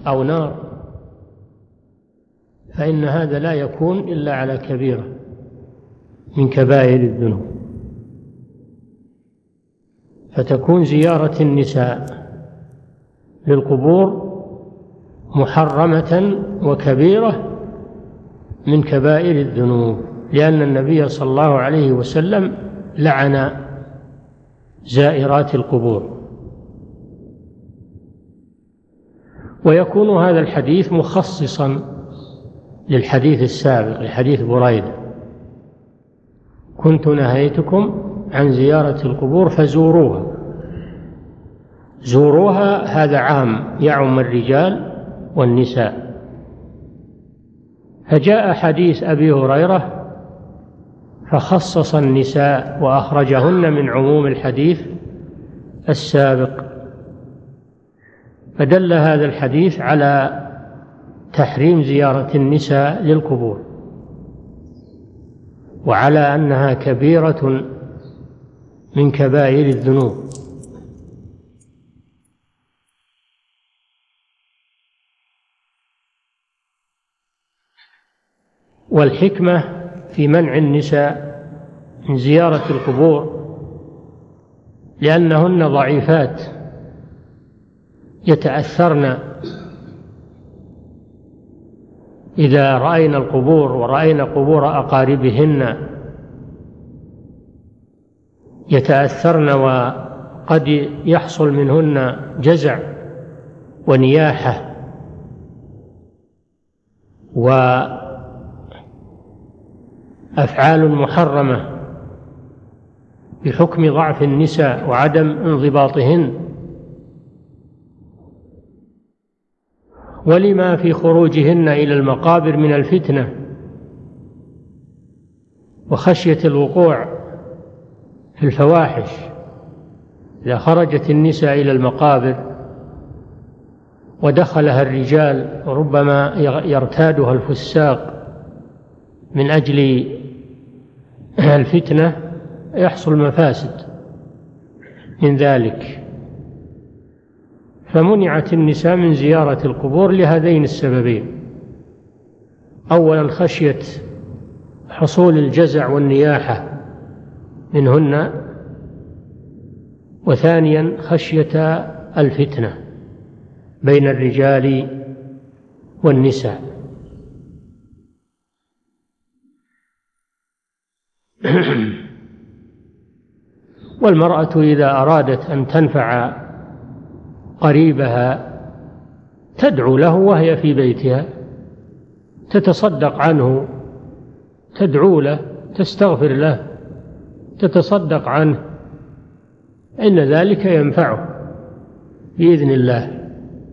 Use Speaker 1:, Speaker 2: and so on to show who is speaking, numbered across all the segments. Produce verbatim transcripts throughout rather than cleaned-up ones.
Speaker 1: أو نار، فإن هذا لا يكون إلا على كبيرة من كبائر الذنوب. فتكون زيارة النساء للقبور محرمة وكبيرة من كبائر الذنوب، لأن النبي صلى الله عليه وسلم لعن زائرات القبور. ويكون هذا الحديث مخصصا للحديث السابق، لحديث بريدة: كنت نهيتكم عن زيارة القبور فزوروها. زوروها هذا عام يعم الرجال والنساء. فجاء حديث أبي هريرة فخصص النساء وأخرجهن من عموم الحديث السابق، فدل هذا الحديث على تحريم زيارة النساء للقبور، وعلى أنها كبيرة من كبائر الذنوب. والحكمة في منع النساء من زيارة القبور لأنهن ضعيفات يتأثرن إذا رأينا القبور ورأينا قبور أقاربهن، يتأثرن وقد يحصل منهن جزع ونياحة وأفعال محرمة بحكم ضعف النساء وعدم انضباطهن، ولما في خروجهن إلى المقابر من الفتنة وخشية الوقوع في الفواحش. إذا خرجت النساء إلى المقابر ودخلها الرجال وربما يرتادها الفساق من أجل الفتنة، يحصل مفاسد من ذلك. فمنعت النساء من زيارة القبور لهذين السببين: أولا خشية حصول الجزع والنياحة منهن، وثانيا خشية الفتنة بين الرجال والنساء. والمرأة إذا أرادت أن تنفع قريبها تدعو له وهي في بيتها، تتصدق عنه، تدعو له، تستغفر له، تتصدق عنه، إن ذلك ينفعه بإذن الله،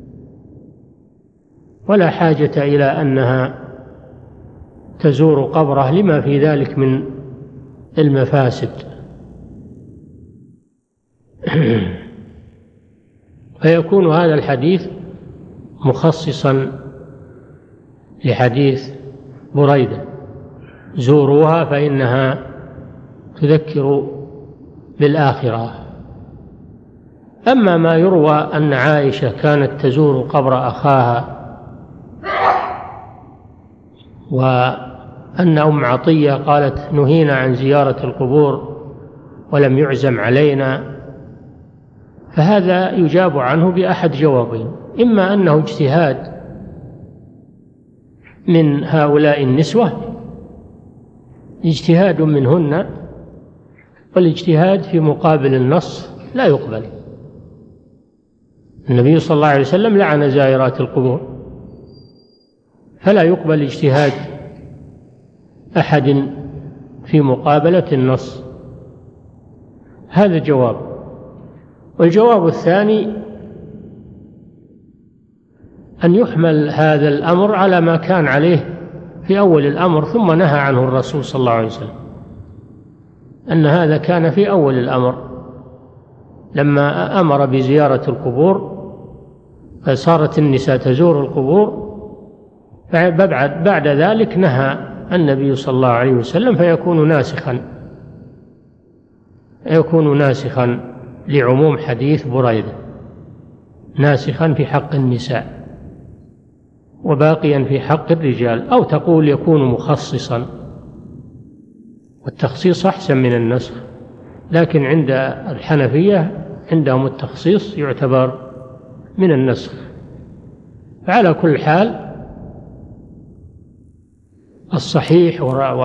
Speaker 1: ولا حاجة إلى أنها تزور قبره لما في ذلك من المفاسد. فيكون هذا الحديث مخصصا لحديث بريدة: زوروها فإنها تذكر بالآخرة. أما ما يروى أن عائشة كانت تزور قبر أخاها، وأن أم عطية قالت نهينا عن زيارة القبور ولم يعزم علينا، فهذا يجاب عنه بأحد جوابين: إما أنه اجتهاد من هؤلاء النسوة، اجتهاد منهن، والاجتهاد في مقابل النص لا يقبل. النبي صلى الله عليه وسلم لعن زائرات القبور، فلا يقبل اجتهاد أحد في مقابلة النص. هذا جواب. والجواب الثاني أن يحمل هذا الأمر على ما كان عليه في أول الأمر ثم نهى عنه الرسول صلى الله عليه وسلم، أن هذا كان في أول الأمر لما أمر بزيارة القبور فصارت النساء تزور القبور، بعد بعد ذلك نهى النبي صلى الله عليه وسلم، فيكون ناسخا يكون ناسخا لعموم حديث بريدة، ناسخا في حق النساء. وباقيا في حق الرجال، أو تقول يكون مخصصا، والتخصيص أحسن من النسخ، لكن عند الحنفية عندهم التخصيص يعتبر من النسخ. فعلى كل حال الصحيح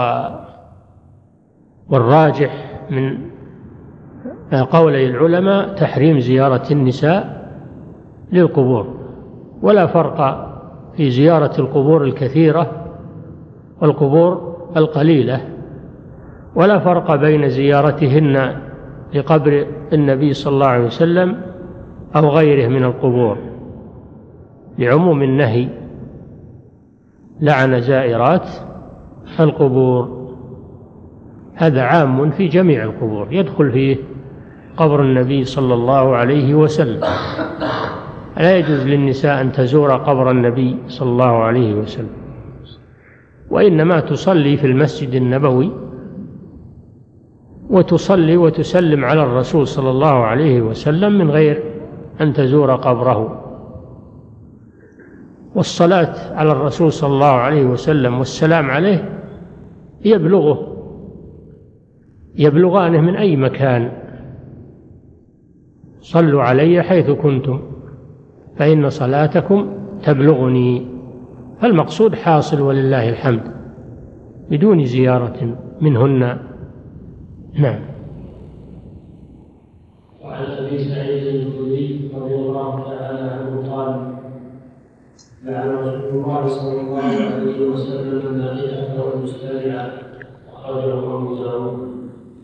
Speaker 1: والراجح من قولي العلماء تحريم زيارة النساء للقبور، ولا فرق في زيارة القبور الكثيرة والقبور القليلة، ولا فرق بين زيارتهن لقبر النبي صلى الله عليه وسلم أو غيره من القبور، لعموم النهي: لعن زائرات القبور. هذا عام في جميع القبور، يدخل فيه قبر النبي صلى الله عليه وسلم. لا يجوز للنساء أن تزور قبر النبي صلى الله عليه وسلم، وإنما تصلي في المسجد النبوي وتصلي وتسلم على الرسول صلى الله عليه وسلم من غير أن تزور قبره. والصلاة على الرسول صلى الله عليه وسلم والسلام عليه يبلغه يبلغانه من أي مكان: صلوا علي حيث كنتم فإن صلاتكم تبلغني. فالمقصود حاصل ولله الحمد بدون زيارة منهن. نعم.
Speaker 2: وعن أبي سعيد الخدري رضي الله تعالى عنه قال: لعن رسول الله صلى الله عليه وسلم النائحة والمستمعة، أخرجه أبو داود.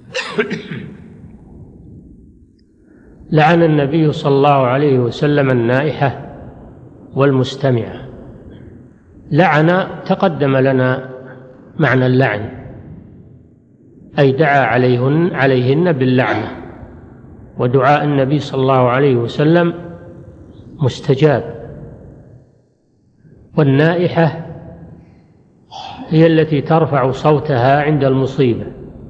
Speaker 1: لعن النبي صلى الله عليه وسلم النائحة والمستمعة. لعن تقدم لنا معنى اللعن، أي دعا عليهن, عليهن باللعنة، ودعاء النبي صلى الله عليه وسلم مستجاب. والنائحة هي التي ترفع صوتها عند المصيبة.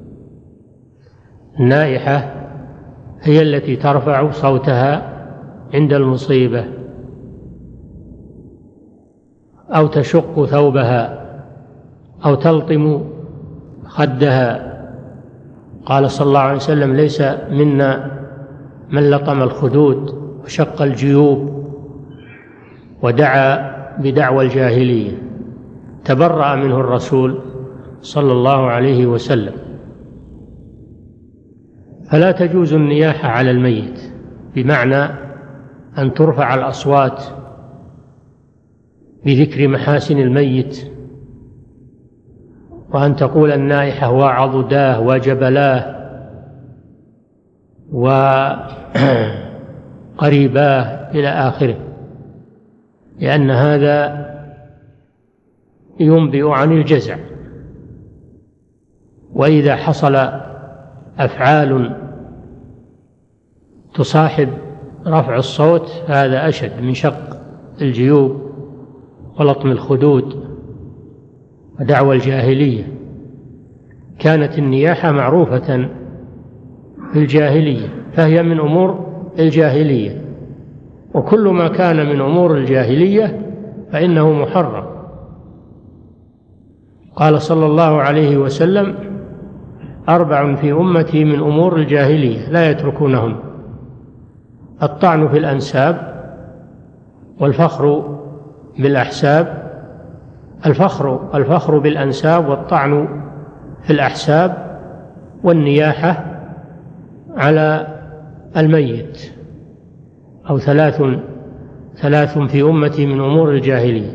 Speaker 1: النائحة هي التي ترفع صوتها عند المصيبة، أو تشق ثوبها، أو تلطم خدها. قال صلى الله عليه وسلم: ليس منا من لطم الخدود وشق الجيوب ودعا بدعوى الجاهلية. تبرأ منه الرسول صلى الله عليه وسلم. فلا تجوز النياحة على الميت، بمعنى أن ترفع الأصوات بذكر محاسن الميت، وأن تقول النائحة وعضداه وجبلاه وقريباه إلى آخره، لأن هذا ينبئ عن الجزع. وإذا حصل أفعال تصاحب رفع الصوت فهذا أشد من شق الجيوب ولطم الخدود ودعوى الجاهلية. كانت النياحة معروفة في الجاهلية، فهي من أمور الجاهلية، وكل ما كان من أمور الجاهلية فإنه محرم. قال صلى الله عليه وسلم: أربع في أمتي من أمور الجاهلية لا يتركونهن: الطعن في الأنساب، والفخر بالأحساب الفخر الفخر بالأنساب، والطعن في الأحساب، والنياحة على الميت. أو ثلاث ثلاث في أمتي من أمور الجاهلية: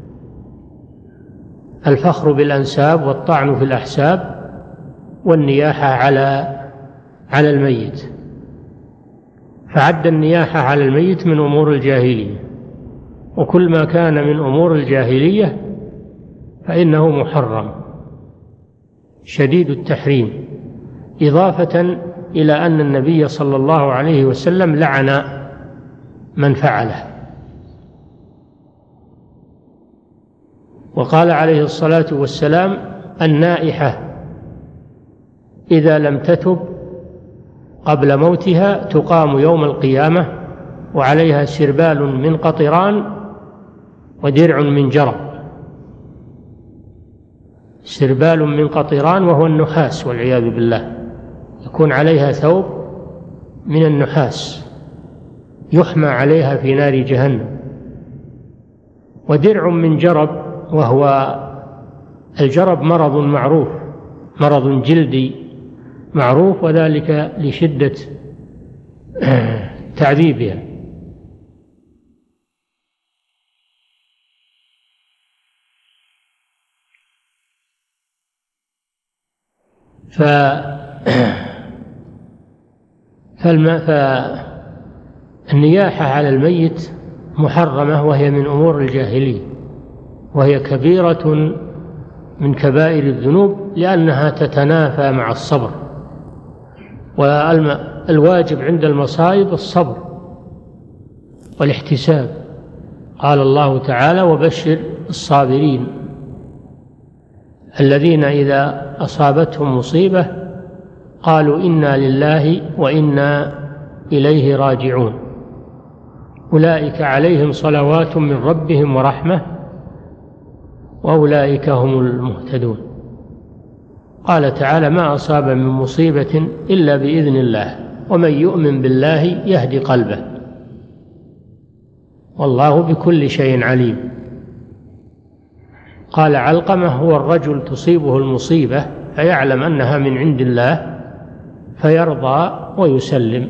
Speaker 1: الفخر بالأنساب، والطعن في الأحساب، والنياحة على على الميت. فعد النياحة على الميت من أمور الجاهلية، وكل ما كان من أمور الجاهلية فإنه محرم شديد التحريم، إضافة إلى أن النبي صلى الله عليه وسلم لعن من فعله. وقال عليه الصلاة والسلام: النائحة إذا لم تتب قبل موتها تقام يوم القيامة وعليها سربال من قطران ودرع من جرب، سربال من قطران وهو النحاس والعياذ بالله، يكون عليها ثوب من النحاس يحمى عليها في نار جهنم. ودرع من جرب، وهو الجرب مرض معروف، مرض جلدي معروف، وذلك لشدة تعذيبها. ف فالنياحة على الميت محرمة، وهي من أمور الجاهلية، وهي كبيرة من كبائر الذنوب، لأنها تتنافى مع الصبر، والواجب عند المصائب الصبر والاحتساب. قال الله تعالى: وبشر الصابرين الذين إذا أصابتهم مصيبة قالوا إنا لله وإنا إليه راجعون أولئك عليهم صلوات من ربهم ورحمة وأولئك هم المهتدون. قال تعالى: ما أصاب من مصيبة إلا بإذن الله ومن يؤمن بالله يهدي قلبه والله بكل شيء عليم. قال علقمة: هو الرجل تصيبه المصيبة فيعلم أنها من عند الله فيرضى ويسلم.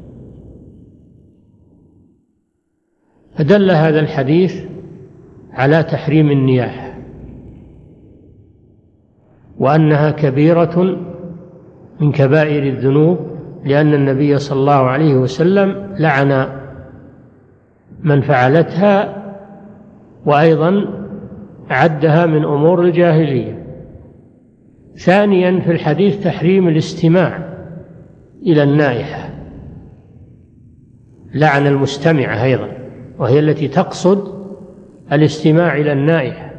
Speaker 1: فدل هذا الحديث على تحريم النياحة، وأنها كبيرة من كبائر الذنوب، لأن النبي صلى الله عليه وسلم لعن من فعلتها، وأيضا عدها من أمور الجاهلية. ثانيا في الحديث تحريم الاستماع إلى النائحة، لعن المستمعة أيضا، وهي التي تقصد الاستماع إلى النائحة،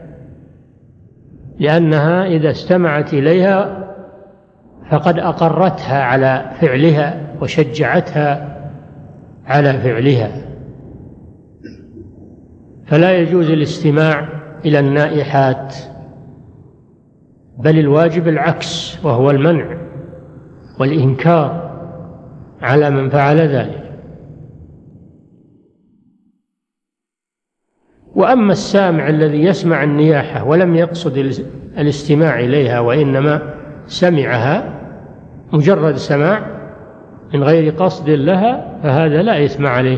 Speaker 1: لأنها إذا استمعت إليها فقد أقرتها على فعلها وشجعتها على فعلها. فلا يجوز الاستماع إلى النائحات، بل الواجب العكس، وهو المنع والإنكار على من فعل ذلك. وأما السامع الذي يسمع النياحة ولم يقصد الاستماع إليها وإنما سمعها مجرد سماع من غير قصد لها، فهذا لا إثم عليه،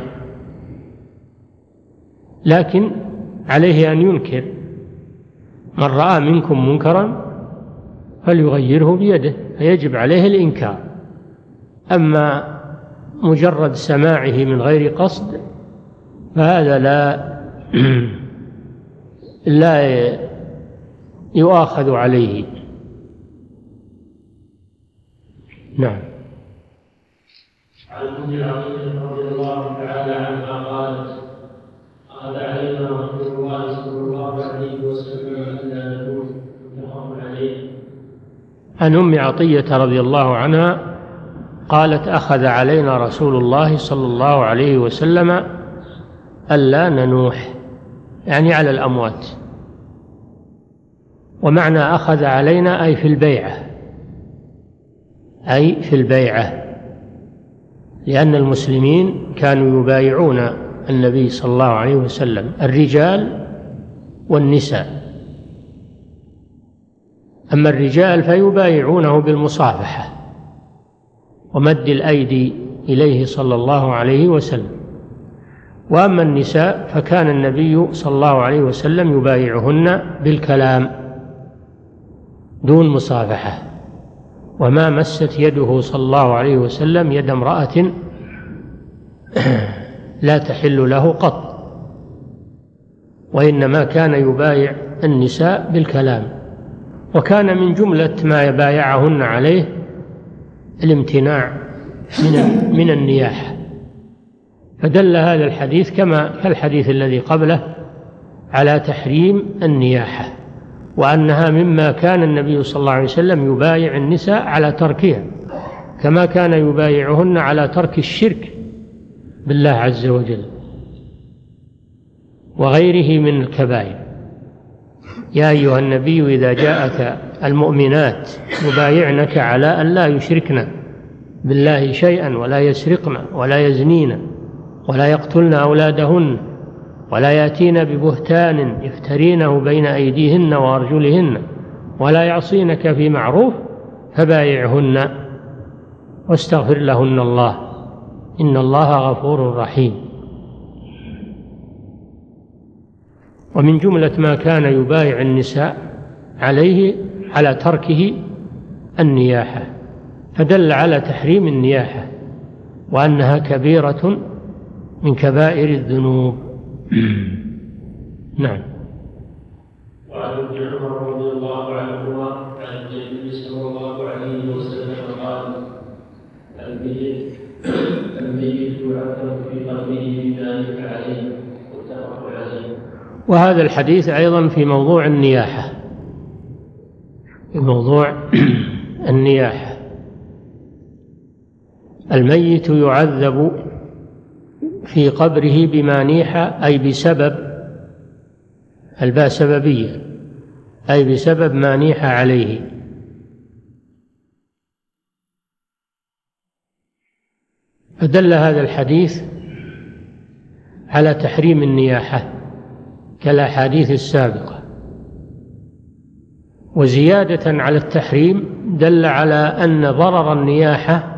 Speaker 1: لكن عليه أن ينكر. من رأى منكم منكرا فليغيره بيده، فيجب عليه الإنكار. أما مجرد سماعه من غير قصد فهذا لا لا يؤاخذ عليه. نعم.
Speaker 2: عن ام عطيه رضي الله تعالى عنها قالت: اخذ علينا رسول الله صلى الله عليه وسلم الا نموت متفق عليه.
Speaker 1: عن ام عطيه رضي الله عنها قالت: اخذ علينا رسول الله صلى الله عليه وسلم الا ننوح، يعني على الأموات. ومعنى أخذ علينا أي في البيعة، أي في البيعة، لأن المسلمين كانوا يبايعون النبي صلى الله عليه وسلم، الرجال والنساء. أما الرجال فيبايعونه بالمصافحة ومد الأيدي إليه صلى الله عليه وسلم، وأما النساء فكان النبي صلى الله عليه وسلم يبايعهن بالكلام دون مصافحة، وما مست يده صلى الله عليه وسلم يد امرأة لا تحل له قط، وإنما كان يبايع النساء بالكلام. وكان من جملة ما يبايعهن عليه الامتناع من من النياحة. فدل هذا الحديث كما كالحديث الذي قبله على تحريم النياحة، وأنها مما كان النبي صلى الله عليه وسلم يبايع النساء على تركها، كما كان يبايعهن على ترك الشرك بالله عز وجل. وغيره من الكبائر. يا أيها النبي إذا جاءك المؤمنات يبايعنك على أن لا يشركن بالله شيئا ولا يسرقن ولا يزنين ولا يقتلن أولادهن ولا يأتين ببهتان يفترينه بين أيديهن وأرجلهن ولا يعصينك في معروف فبايعهن واستغفر لهن الله إن الله غفور رحيم. ومن جملة ما كان يبايع النساء عليه على تركه النياحة، فدل على تحريم النياحة وأنها كبيرة من كبائر الذنوب. نعم.
Speaker 2: وعن ابن عمر رضي الله عنهما عن النبي صلى الله عليه وسلم قال: الميت الميت يعذب في قبره بما نفع عليه، متفق عليه.
Speaker 1: وهذا الحديث أيضا في موضوع النياحة، في موضوع النياحة. الميت يعذب في قبره بما نيح، أي بسبب الباء سببية، أي بسبب ما نيح عليه. فدل هذا الحديث على تحريم النياحة كالأحاديث السابقة، وزيادة على التحريم دل على أن ضرر النياحة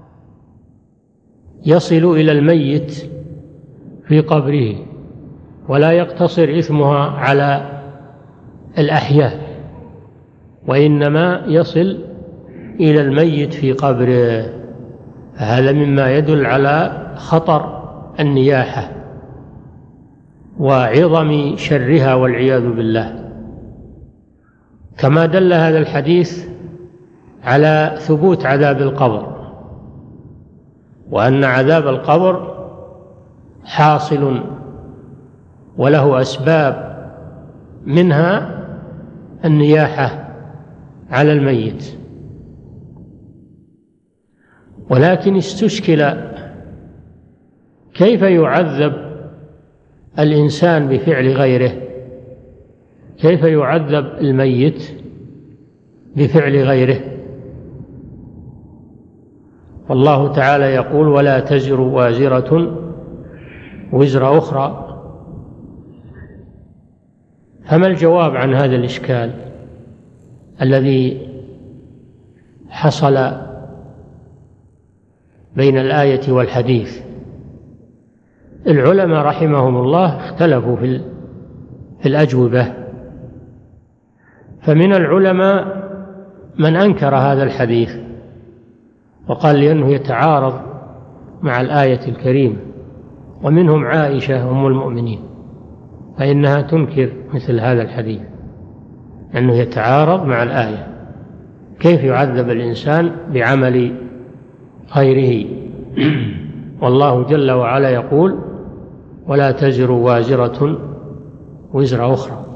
Speaker 1: يصل إلى الميت في قبره ولا يقتصر إثمها على الأحياء، وإنما يصل إلى الميت في قبره. هذا مما يدل على خطر النياحة وعظم شرها والعياذ بالله. كما دل هذا الحديث على ثبوت عذاب القبر، وأن عذاب القبر حاصل وله أسباب، منها النياحة على الميت. ولكن استشكل كيف يعذب الإنسان بفعل غيره، كيف يعذب الميت بفعل غيره. والله تعالى يقول: ولا تزر وازرة وزر أخرى. فما الجواب عن هذا الإشكال الذي حصل بين الآية والحديث؟ العلماء رحمهم الله اختلفوا في في الأجوبة، فمن العلماء من أنكر هذا الحديث وقال لأنه يتعارض مع الآية الكريمة، ومنهم عائشة أم المؤمنين، فإنها تنكر مثل هذا الحديث أنه يتعارض مع الآية. كيف يعذب الإنسان بعمل غيره؟ والله جل وعلا يقول: ولا تزر وازرة وزر أخرى.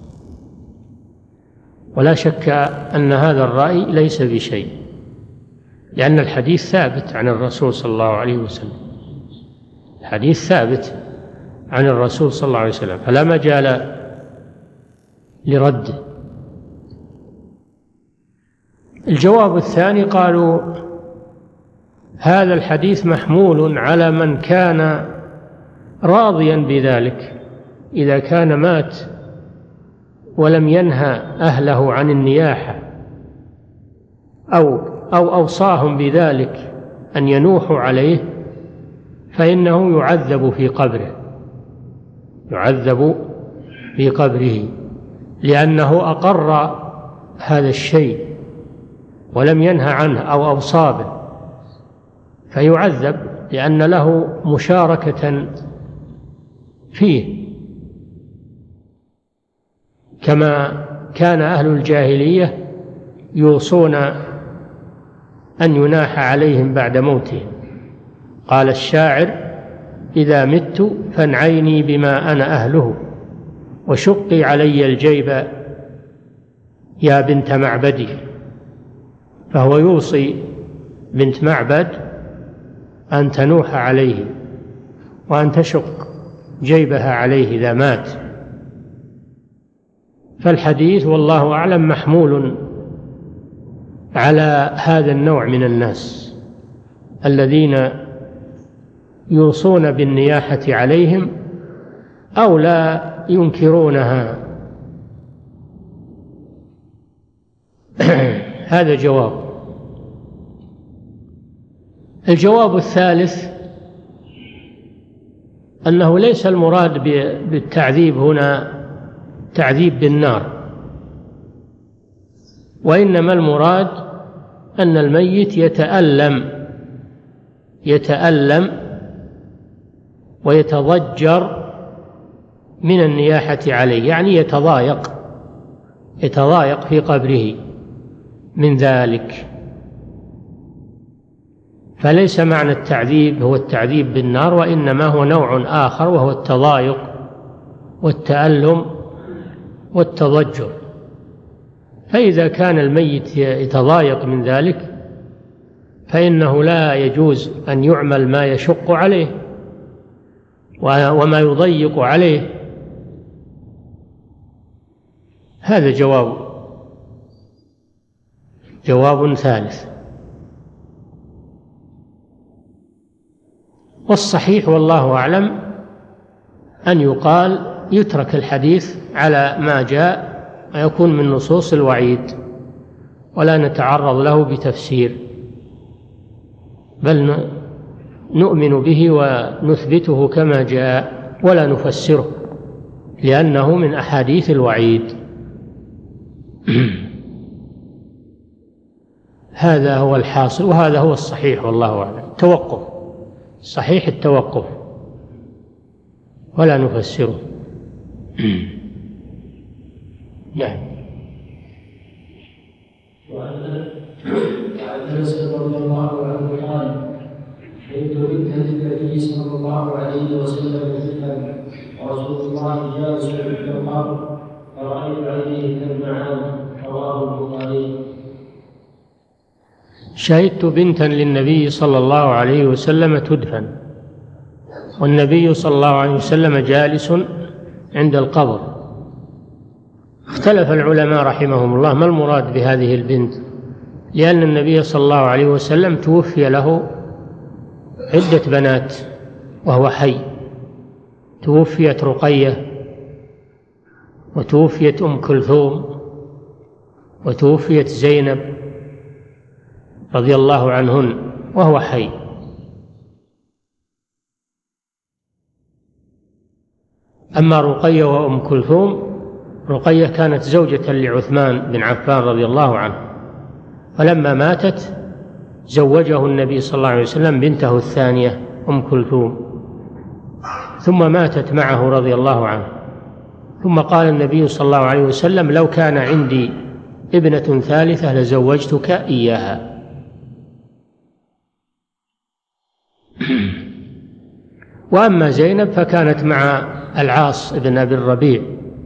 Speaker 1: ولا شك أن هذا الرأي ليس بشيء، لأن الحديث ثابت عن الرسول صلى الله عليه وسلم، الحديث ثابت عن الرسول صلى الله عليه وسلم، فلا مجال لرده. الجواب الثاني قالوا: هذا الحديث محمول على من كان راضيا بذلك، إذا كان مات ولم ينهى أهله عن النياحة أو أو أوصاهم بذلك أن ينوحوا عليه، فإنه يعذب في قبره، يعذب في قبره، لأنه أقر هذا الشيء ولم ينهى عنه أو أوصى به، فيعذب لأن له مشاركة فيه، كما كان أهل الجاهلية يوصون أن يناح عليهم بعد موتهم. قال الشاعر: إذا مت فانعيني بما أنا أهله، وشقي علي الجيب يا بنت معبدي. فهو يوصي بنت معبد أن تنوح عليه وأن تشق جيبها عليه إذا مات. فالحديث والله أعلم محمول على هذا النوع من الناس الذين يوصون بالنياحة عليهم أو لا ينكرونها. هذا جواب. الجواب الثالث أنه ليس المراد بالتعذيب هنا تعذيب بالنار، وإنما المراد أن الميت يتألم يتألم ويتضجر من النياحة عليه، يعني يتضايق يتضايق في قبره من ذلك. فليس معنى التعذيب هو التعذيب بالنار، وإنما هو نوع آخر وهو التضايق والتألم والتضجر. فإذا كان الميت يتضايق من ذلك فإنه لا يجوز أن يعمل ما يشق عليه وما يضيق عليه. هذا جواب جواب ثالث. والصحيح والله أعلم أن يقال يترك الحديث على ما جاء ويكون من نصوص الوعيد ولا نتعرض له بتفسير، بل نؤمن به ونثبته كما جاء ولا نفسره، لأنه من أحاديث الوعيد. هذا هو الحاصل، وهذا هو الصحيح والله أعلم. توقف صحيح التوقف ولا نفسره. نعم.
Speaker 2: وعن انس رضي الله عنه قال: كنت بنت النبي صلى الله عليه وسلم طفلا ورسول الله جالس في القبر فرأيت عينيه تدمعان. رواه البخاري.
Speaker 1: شهدت بنتا للنبي صلى الله عليه وسلم تدفن، والنبي صلى الله عليه وسلم جالس عند القبر. اختلف العلماء رحمهم الله ما المراد بهذه البنت، لأن النبي صلى الله عليه وسلم توفي له عدة بنات وهو حي. توفيت رقية، وتوفيت أم كلثوم، وتوفيت زينب رضي الله عنهن وهو حي. أما رقية وأم كلثوم، رقية كانت زوجة لعثمان بن عفان رضي الله عنه، فلما ماتت زوجه النبي صلى الله عليه وسلم بنته الثانية أم كلثوم، ثم ماتت معه رضي الله عنه. ثم قال النبي صلى الله عليه وسلم: لو كان عندي ابنة ثالثة لزوجتك إياها. وأما زينب فكانت مع العاص بن أبي الربيع،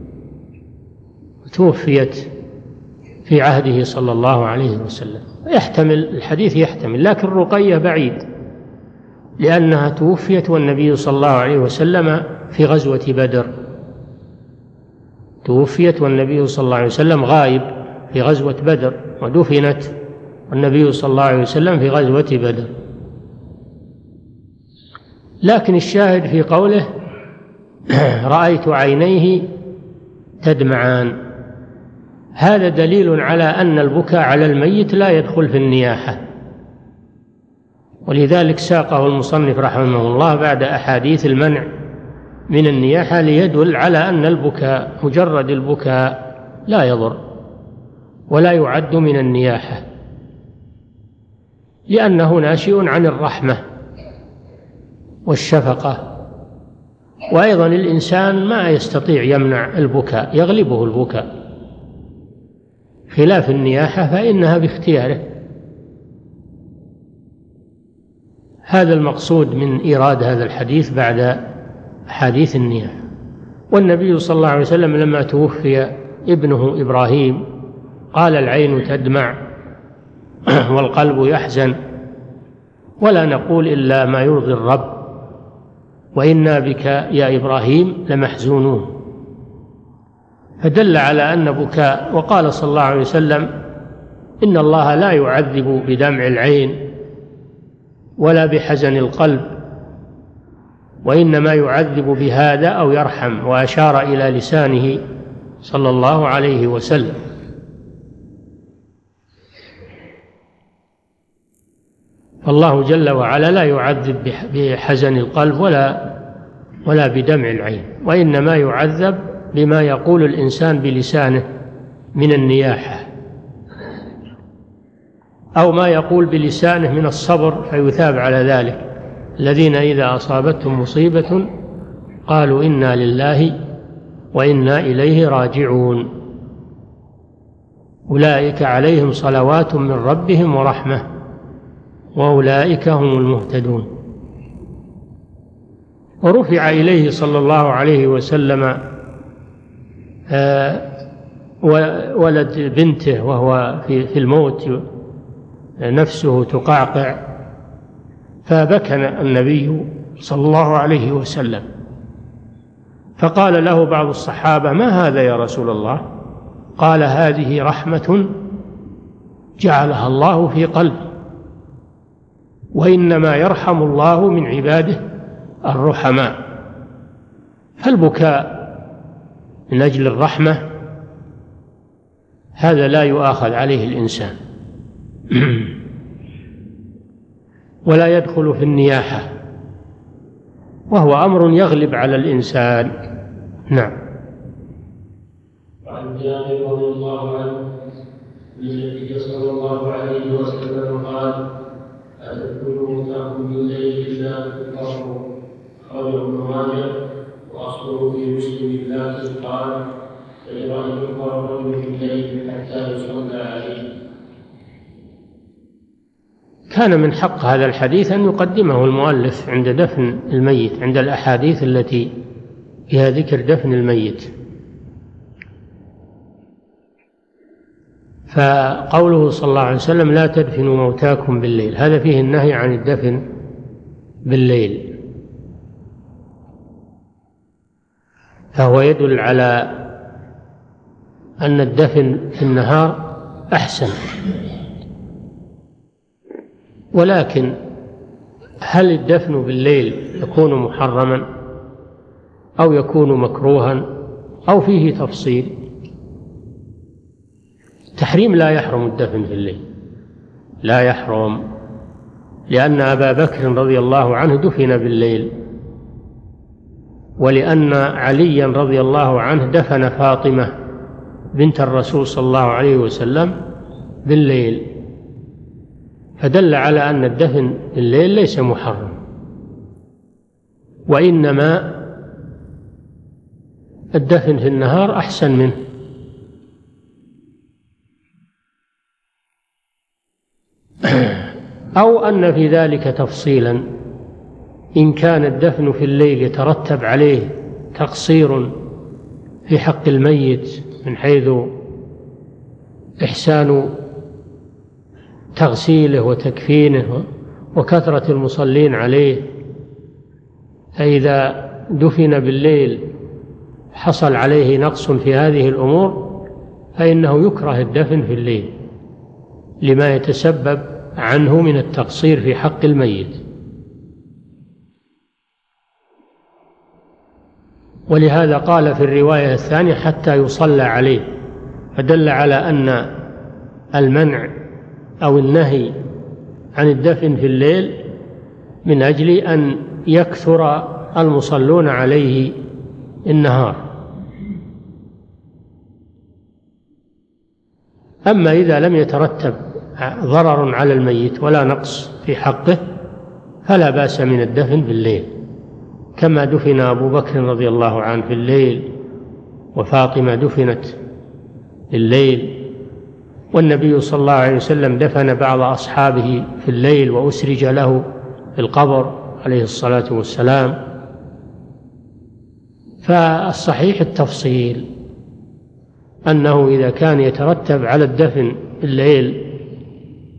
Speaker 1: توفيت في عهده صلى الله عليه وسلم. يحتمل الحديث يحتمل، لكن رقية بعيد، لأنها توفيت والنبي صلى الله عليه وسلم في غزوة بدر. توفيت والنبي صلى الله عليه وسلم غائب في غزوة بدر، ودفنت والنبي صلى الله عليه وسلم في غزوة بدر. لكن الشاهد في قوله: رأيت عينيه تدمعان، هذا دليل على أن البكاء على الميت لا يدخل في النياحة، ولذلك ساقه المصنف رحمه الله بعد أحاديث المنع من النياحة ليدل على أن البكاء مجرد البكاء لا يضر ولا يعد من النياحة، لأنه ناشئ عن الرحمة والشفقة. وأيضا الإنسان ما يستطيع يمنع البكاء، يغلبه البكاء، خلاف النياحة فإنها باختياره. هذا المقصود من إيراد هذا الحديث بعد حديث النياحة. والنبي صلى الله عليه وسلم لما توفي ابنه إبراهيم قال: العين تدمع والقلب يحزن، ولا نقول إلا ما يرضي الرب، وإنا بك يا إبراهيم لمحزونون. فدل على أن بكاء. وقال صلى الله عليه وسلم إن الله لا يعذب بدمع العين ولا بحزن القلب، وإنما يعذب بهذا أو يرحم، وأشار إلى لسانه صلى الله عليه وسلم. فالله جل وعلا لا يعذب بحزن القلب ولا ولا بدمع العين، وإنما يعذب بما يقول الإنسان بلسانه من النياحة، أو ما يقول بلسانه من الصبر فيثاب على ذلك. الذين إذا أصابتهم مصيبة قالوا إنا لله وإنا إليه راجعون، أولئك عليهم صلوات من ربهم ورحمة وأولئك هم المهتدون. ورفع إليه صلى الله عليه وسلم ولد بنته وهو في الموت نفسه تقعقع، فبكى النبي صلى الله عليه وسلم، فقال له بعض الصحابة ما هذا يا رسول الله؟ قال هذه رحمة جعلها الله في قلبي، وإنما يرحم الله من عباده الرحماء. فالبكاء من أجل الرحمة هذا لا يؤاخذ عليه الإنسان ولا يدخل في النياحة، وهو أمر يغلب على الإنسان. نعم.
Speaker 2: وعن جابر رضي الله عنه أن النبي صلى الله عليه وسلم قال أتدخلوا موتاكم بالليل إلا تكفروا، أخرجه ابن ماجه وأصله في مسلم لكن قال فإذا يكفر الرجل بالليل حتى يصلى عليه.
Speaker 1: كان من حق هذا الحديث أن يقدمه المؤلف عند دفن الميت، عند الأحاديث التي فيها ذكر دفن الميت. فقوله صلى الله عليه وسلم لا تدفنوا موتاكم بالليل، هذا فيه النهي عن الدفن بالليل، فهو يدل على أن الدفن في النهار أحسن. ولكن هل الدفن بالليل يكون محرما أو يكون مكروها أو فيه تفصيل؟ تحريم لا يحرم الدفن في الليل، لا يحرم، لأن أبا بكر رضي الله عنه دفن بالليل، ولأن عليا رضي الله عنه دفن فاطمة بنت الرسول صلى الله عليه وسلم بالليل، فدل على أن الدفن بالليل ليس محرم، وإنما الدفن في النهار أحسن منه. أو أن في ذلك تفصيلا، إن كان الدفن في الليل يترتب عليه تقصير في حق الميت من حيث إحسان تغسيله وتكفينه وكثرة المصلين عليه، فإذا دفن بالليل حصل عليه نقص في هذه الأمور فإنه يكره الدفن في الليل لما يتسبب عنه من التقصير في حق الميت. ولهذا قال في الرواية الثانية حتى يصلى عليه، فدل على أن المنع أو النهي عن الدفن في الليل من أجل أن يكثر المصلون عليه النهار. أما إذا لم يترتب ضرر على الميت ولا نقص في حقه فلا بأس من الدفن بالليل، كما دفن أبو بكر رضي الله عنه في الليل، وفاطمة دفنت الليل، والنبي صلى الله عليه وسلم دفن بعض أصحابه في الليل وأسرج له في القبر عليه الصلاة والسلام. فالصحيح التفصيل أنه إذا كان يترتب على الدفن الليل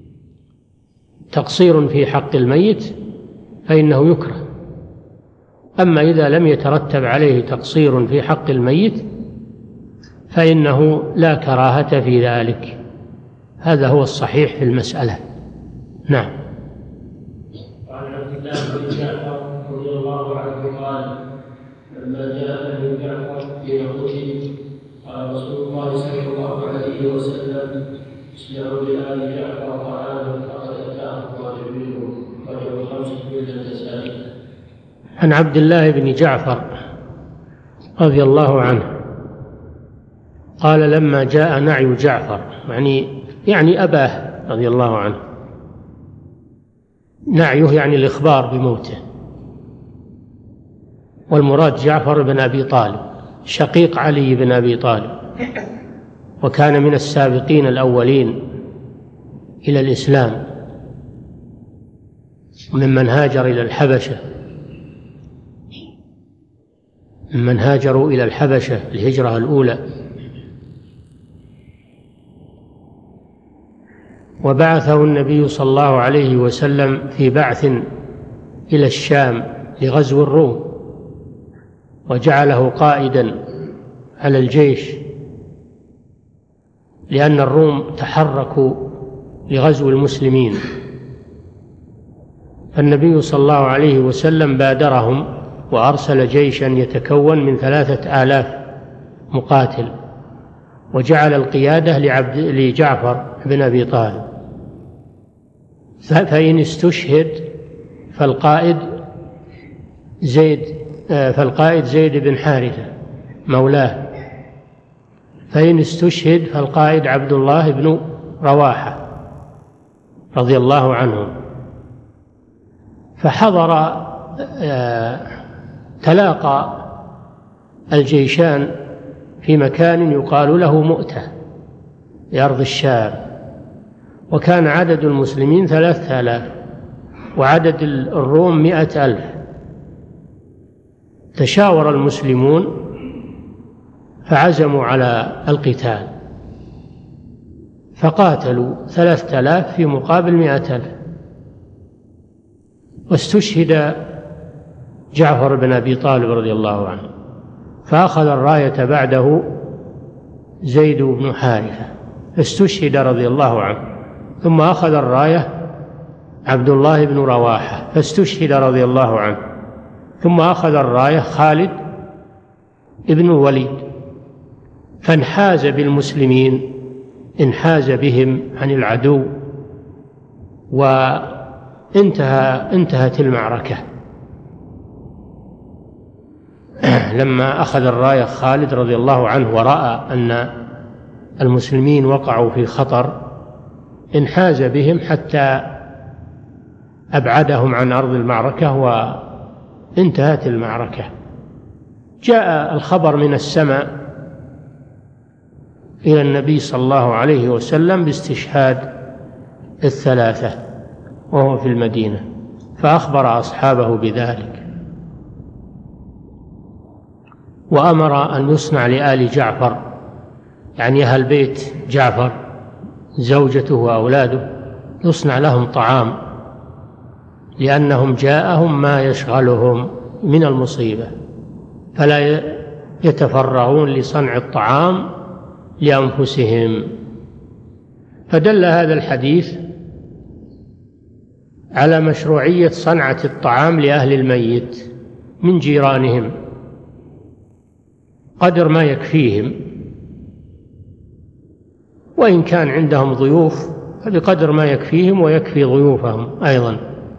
Speaker 1: تقصير في حق الميت فإنه يكره، أما إذا لم يترتب عليه تقصير في حق الميت فإنه لا كراهة في ذلك. هذا هو الصحيح في المسألة. نعم.
Speaker 2: وعن عبد الله بن جعفر رضي الله عنه قال لما جاء بن جعفر في قتل قال رسول الله صلى الله عليه وسلم اصنعوا لآل جعفر طعاما فقد أتاه وجبريل وله الخمسة من النسائي.
Speaker 1: عن عبد الله بن جعفر رضي الله عنه قال لما جاء نعي جعفر يعني يعني أباه رضي الله عنه، نعيه يعني الإخبار بموته، والمراد جعفر بن أبي طالب شقيق علي بن أبي طالب، وكان من السابقين الأولين إلى الإسلام ممن هاجر إلى الحبشة ممن هاجروا إلى الحبشة الهجرة الأولى. وبعثه النبي صلى الله عليه وسلم في بعث إلى الشام لغزو الروم، وجعله قائدا على الجيش لأن الروم تحركوا لغزو المسلمين، فالنبي صلى الله عليه وسلم بادرهم وأرسل جيشا يتكون من ثلاثة آلاف مقاتل، وجعل القيادة لعبد لجعفر بن أبي طالب، فإن استشهد فالقائد زيد فالقائد زيد بن حارثة مولاه، فإن استشهد فالقائد عبد الله بن رواحة رضي الله عنهم. فحضر تلاقى الجيشان في مكان يقال له مؤتة بأرض الشام، وكان عدد المسلمين ثلاثة آلاف وعدد الروم مئة ألف. تشاور المسلمون فعزموا على القتال، فقاتلوا ثلاثة آلاف في مقابل مئة ألف، واستشهد جعفر بن أبي طالب رضي الله عنه، فأخذ الراية بعده زيد بن حارثة فاستشهد رضي الله عنه، ثم أخذ الراية عبد الله بن رواحة فاستشهد رضي الله عنه، ثم أخذ الراية خالد بن الوليد، فانحاز بالمسلمين انحاز بهم عن العدو، وانتهى انتهت المعركة. لما أخذ الراية خالد رضي الله عنه ورأى أن المسلمين وقعوا في خطر انحاز بهم حتى أبعدهم عن أرض المعركة وانتهت المعركة. جاء الخبر من السماء إلى النبي صلى الله عليه وسلم باستشهاد الثلاثة وهو في المدينة، فأخبر أصحابه بذلك، وأمر أن يصنع لآل جعفر يعني أهل بيت جعفر زوجته وأولاده يصنع لهم طعام، لأنهم جاءهم ما يشغلهم من المصيبة، فلا يتفرغون لصنع الطعام لأنفسهم. فدل هذا الحديث على مشروعية صنعة الطعام لأهل الميت من جيرانهم قدر ما يكفيهم، وإن كان عندهم ضيوف فبقدر ما يكفيهم ويكفي ضيوفهم أيضا،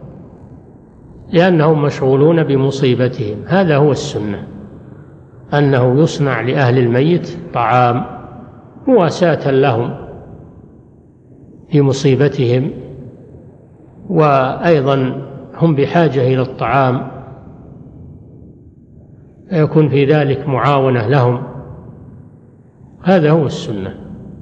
Speaker 1: لأنهم مشغولون بمصيبتهم. هذا هو السنة، أنه يصنع لأهل الميت طعام مواساة لهم في مصيبتهم، وأيضا هم بحاجة إلى الطعام، فيكون في ذلك معاونة لهم. هذا هو السنة.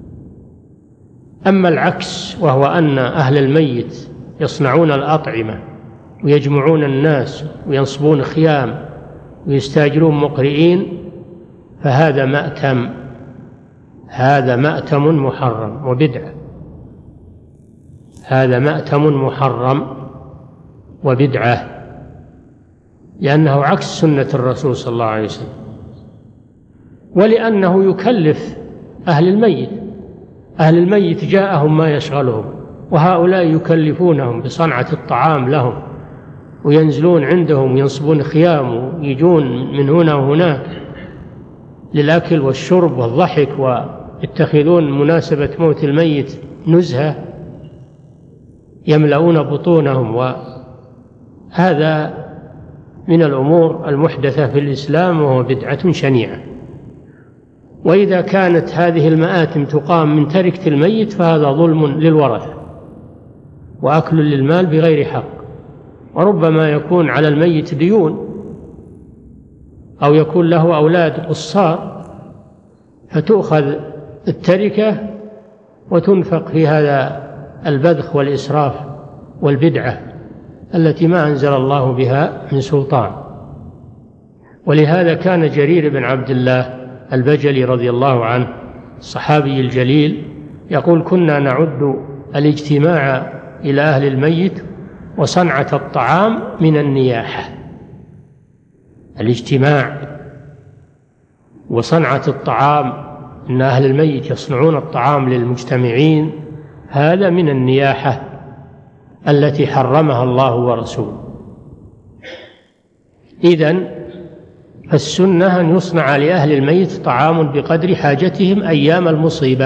Speaker 1: أما العكس وهو أن أهل الميت يصنعون الأطعمة ويجمعون الناس وينصبون خيام ويستاجرون مقرئين، فهذا مأتم هذا مأتم محرم وبدعة هذا مأتم محرم وبدعة، لأنه عكس سنة الرسول صلى الله عليه وسلم، ولأنه يكلف أهل الميت. أهل الميت جاءهم ما يشغلهم، وهؤلاء يكلفونهم بصنعة الطعام لهم، وينزلون عندهم ينصبون خيام ويجون من هنا وهناك للأكل والشرب والضحك، ويتخذون مناسبة موت الميت نزهة يملؤون بطونهم. وهذا من الأمور المحدثة في الإسلام، وهو بدعة شنيعة. وإذا كانت هذه المآتم تقام من تركة الميت فهذا ظلم للورثة وأكل للمال بغير حق، وربما يكون على الميت ديون، أو يكون له أولاد قصار، فتؤخذ التركة وتنفق في هذا البذخ والإسراف والبدعة التي ما أنزل الله بها من سلطان. ولهذا كان جرير بن عبد الله البجلي رضي الله عنه الصحابي الجليل يقول: كنا نعد الاجتماع إلى أهل الميت وصنعة الطعام من النياحة. الاجتماع وصنعة الطعام، إن أهل الميت يصنعون الطعام للمجتمعين، هذا من النياحة التي حرمها الله ورسوله. إذن فالسنة أن يصنع لأهل الميت طعام بقدر حاجتهم أيام المصيبة.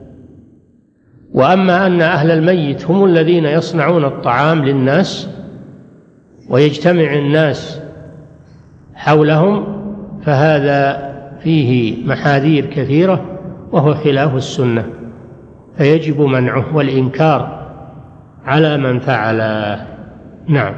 Speaker 1: وأما أن أهل الميت هم الذين يصنعون الطعام للناس ويجتمع الناس حولهم، فهذا فيه محاذير كثيرة وهو خلاف السنة، فيجب منعه والإنكار على من فعله. نعم.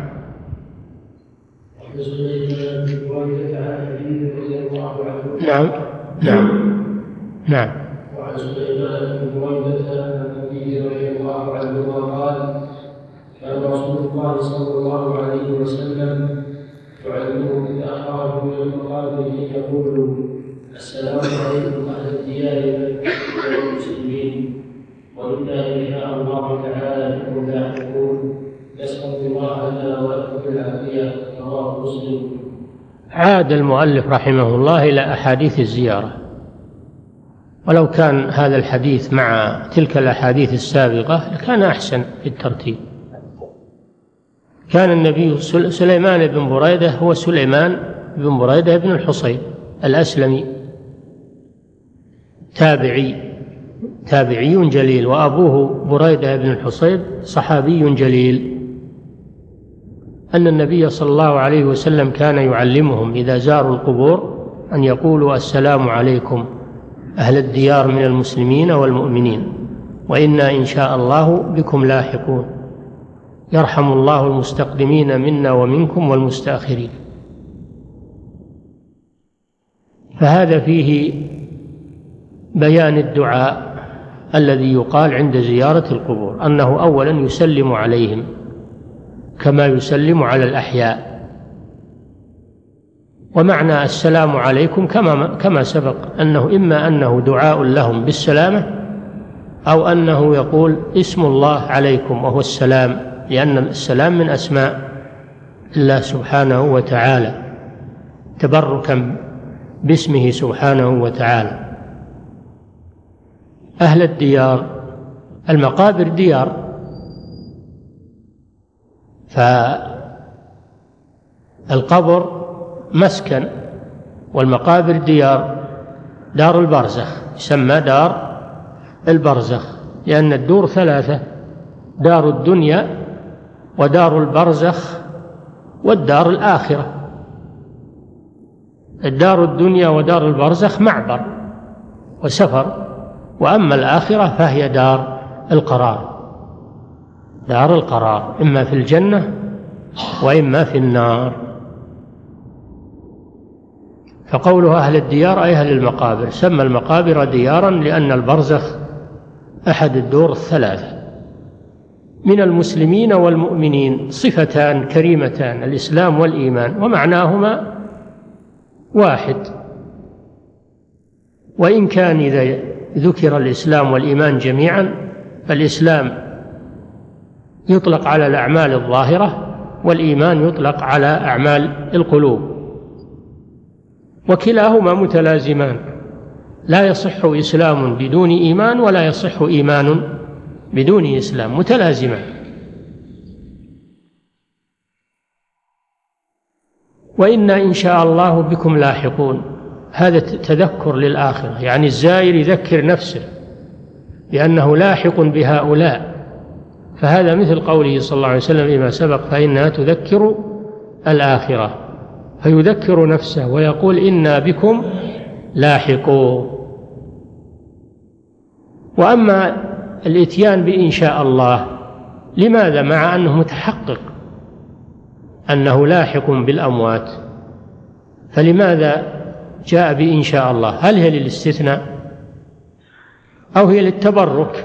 Speaker 1: نعم نعم نعم.
Speaker 2: وعن سليمان بن بريدة عن النبي رضي الله عنه قال: كان رسول الله صلى الله عليه وسلم يعلمهم إذا خرجوا من المقابر يقولوا: السلام عليكم أهل الديار والمسلمين، وإنا إن شاء الله تعالى بكم لاحقون، نسأل الله لنا ولكم العافية. رواه مسلم.
Speaker 1: عاد المؤلف رحمه الله إلى أحاديث الزيارة، ولو كان هذا الحديث مع تلك الأحاديث السابقة لكان أحسن في الترتيب. كان النبي سليمان بن بريدة هو سليمان بن بريدة بن الحصيب الأسلمي، تابعي تابعي جليل، وأبوه بريدة بن الحصيب صحابي جليل، أن النبي صلى الله عليه وسلم كان يعلمهم إذا زاروا القبور أن يقولوا: السلام عليكم أهل الديار من المسلمين والمؤمنين، وإنا إن شاء الله بكم لاحقون، يرحم الله المستقدمين منا ومنكم والمستأخرين. فهذا فيه بيان الدعاء الذي يقال عند زيارة القبور، أنه أولا يسلم عليهم كما يسلم على الأحياء. ومعنى السلام عليكم كما كما سبق أنه إما أنه دعاء لهم بالسلامة، أو أنه يقول اسم الله عليكم وهو السلام، لأن السلام من أسماء الله سبحانه وتعالى، تبركا باسمه سبحانه وتعالى. أهل الديار، المقابر ديار، فالقبر مسكن والمقابر ديار. دار البرزخ يسمى دار البرزخ، لأن الدور ثلاثة: دار الدنيا ودار البرزخ والدار الآخرة. الدار الدنيا ودار البرزخ معبر وسفر، وأما الآخرة فهي دار القرار، دار القرار، إما في الجنة وإما في النار. فقوله أهل الديار أي أهل المقابر، سمى المقابر ديارا لأن البرزخ أحد الدور الثلاثة. من المسلمين والمؤمنين صفتان كريمتان: الإسلام والإيمان، ومعناهما واحد. وإن كان إذا ذكر الإسلام والإيمان جميعا، فالإسلام يطلق على الأعمال الظاهرة، والإيمان يطلق على أعمال القلوب، وكلاهما متلازمان، لا يصح إسلام بدون إيمان ولا يصح إيمان بدون إسلام، متلازمان. وإنا إن شاء الله بكم لاحقون، هذا تذكر للآخرة، يعني الزائر يذكر نفسه بأنه لاحق بهؤلاء، فهذا مثل قوله صلى الله عليه وسلم فيما سبق: فإنها تذكر الآخرة، فيذكر نفسه ويقول إنا بكم لاحقون. وأما الإتيان بإن شاء الله، لماذا؟ مع أنه متحقق أنه لاحق بالأموات، فلماذا جاء بإن شاء الله؟ هل هي للاستثناء أو هي للتبرك؟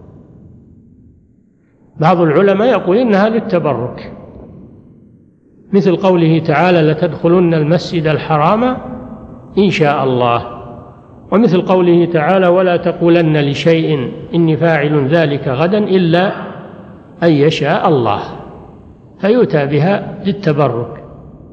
Speaker 1: بعض العلماء يقول إنها للتبرك، مثل قوله تعالى: لتدخلن المسجد الحرام إن شاء الله، ومثل قوله تعالى: ولا تقولن لشيء إني فاعل ذلك غدا إلا أن يشاء الله، فيؤتى بها للتبرك.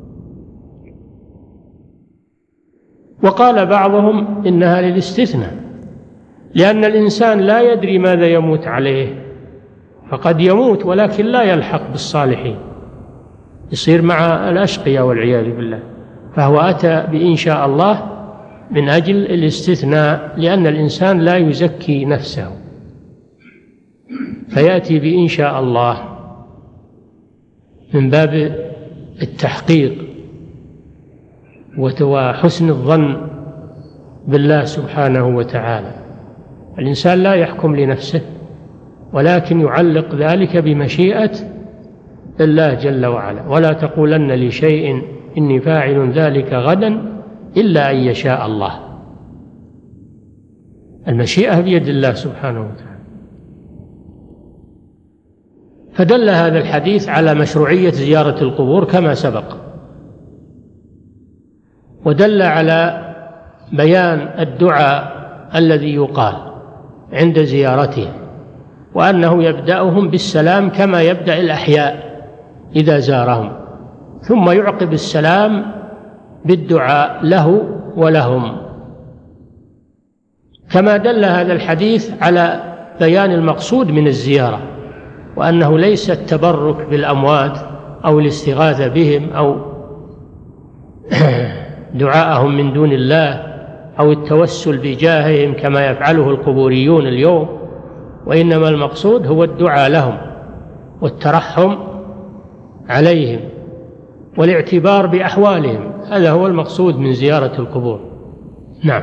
Speaker 1: وقال بعضهم إنها للاستثناء، لأن الإنسان لا يدري ماذا يموت عليه، فقد يموت ولكن لا يلحق بالصالحين، يصير مع الأشقياء والعياذ بالله، فهو أتى بإن شاء الله من أجل الاستثناء، لأن الإنسان لا يزكي نفسه، فيأتي بإن شاء الله من باب التحقيق وحسن الظن بالله سبحانه وتعالى. الإنسان لا يحكم لنفسه، ولكن يعلق ذلك بمشيئة الله جل وعلا: ولا تقولن لشيء إني فاعل ذلك غدا إلا أن يشاء الله. المشيئة بيد الله سبحانه وتعالى. فدل هذا الحديث على مشروعية زيارة القبور كما سبق، ودل على بيان الدعاء الذي يقال عند زيارته، وأنه يبدأهم بالسلام كما يبدأ الأحياء إذا زارهم، ثم يعقب السلام بالدعاء له ولهم. كما دل هذا الحديث على بيان المقصود من الزيارة، وأنه ليس التبرك بالأموات أو الاستغاثة بهم أو دعاءهم من دون الله أو التوسل بجاههم كما يفعله القبوريون اليوم، وإنما المقصود هو الدعاء لهم والترحم عليهم والاعتبار بأحوالهم، هذا هو المقصود من زيارة القبور. نعم.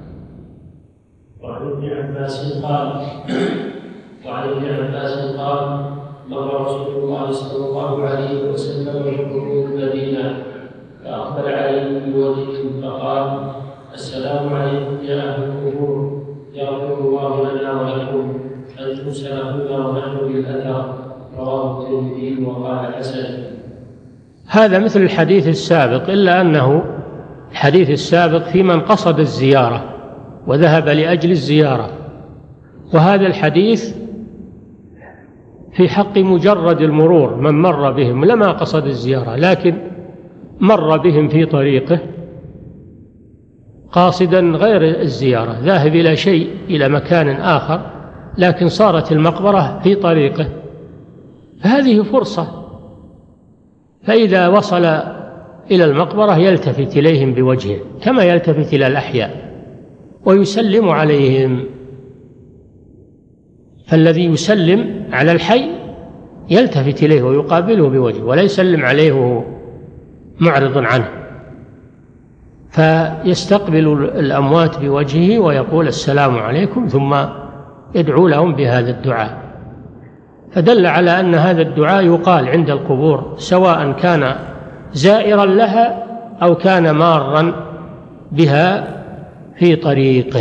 Speaker 2: وعن ابن عباس قال وعن ابن عباس قال مر رسول الله صلى الله عليه وسلم بقبور المدينة فأقبل عليهم بوجهه فقال: السلام عليكم يا أهل القبور، يغفر الله لنا ولكم، أنتم سلامنا ونحن بالأثر. رواه الترمذي وقال حسن.
Speaker 1: هذا مثل الحديث السابق، إلا أنه الحديث السابق في من قصد الزيارة وذهب لأجل الزيارة، وهذا الحديث في حق مجرد المرور، من مر بهم لما قصد الزيارة لكن مر بهم في طريقه قاصدا غير الزيارة، ذاهب إلى شيء إلى مكان آخر، لكن صارت المقبرة في طريقه، فهذه فرصة. فإذا وصل إلى المقبرة يلتفت إليهم بوجهه كما يلتفت إلى الأحياء ويسلم عليهم، فالذي يسلم على الحي يلتفت إليه ويقابله بوجهه، ولا يسلم عليه وهو معرض عنه، فيستقبل الأموات بوجهه ويقول: السلام عليكم، ثم يدعو لهم بهذا الدعاء. فدل على أن هذا الدعاء يقال عند القبور، سواء كان زائرا لها أو كان مارا بها في طريقه.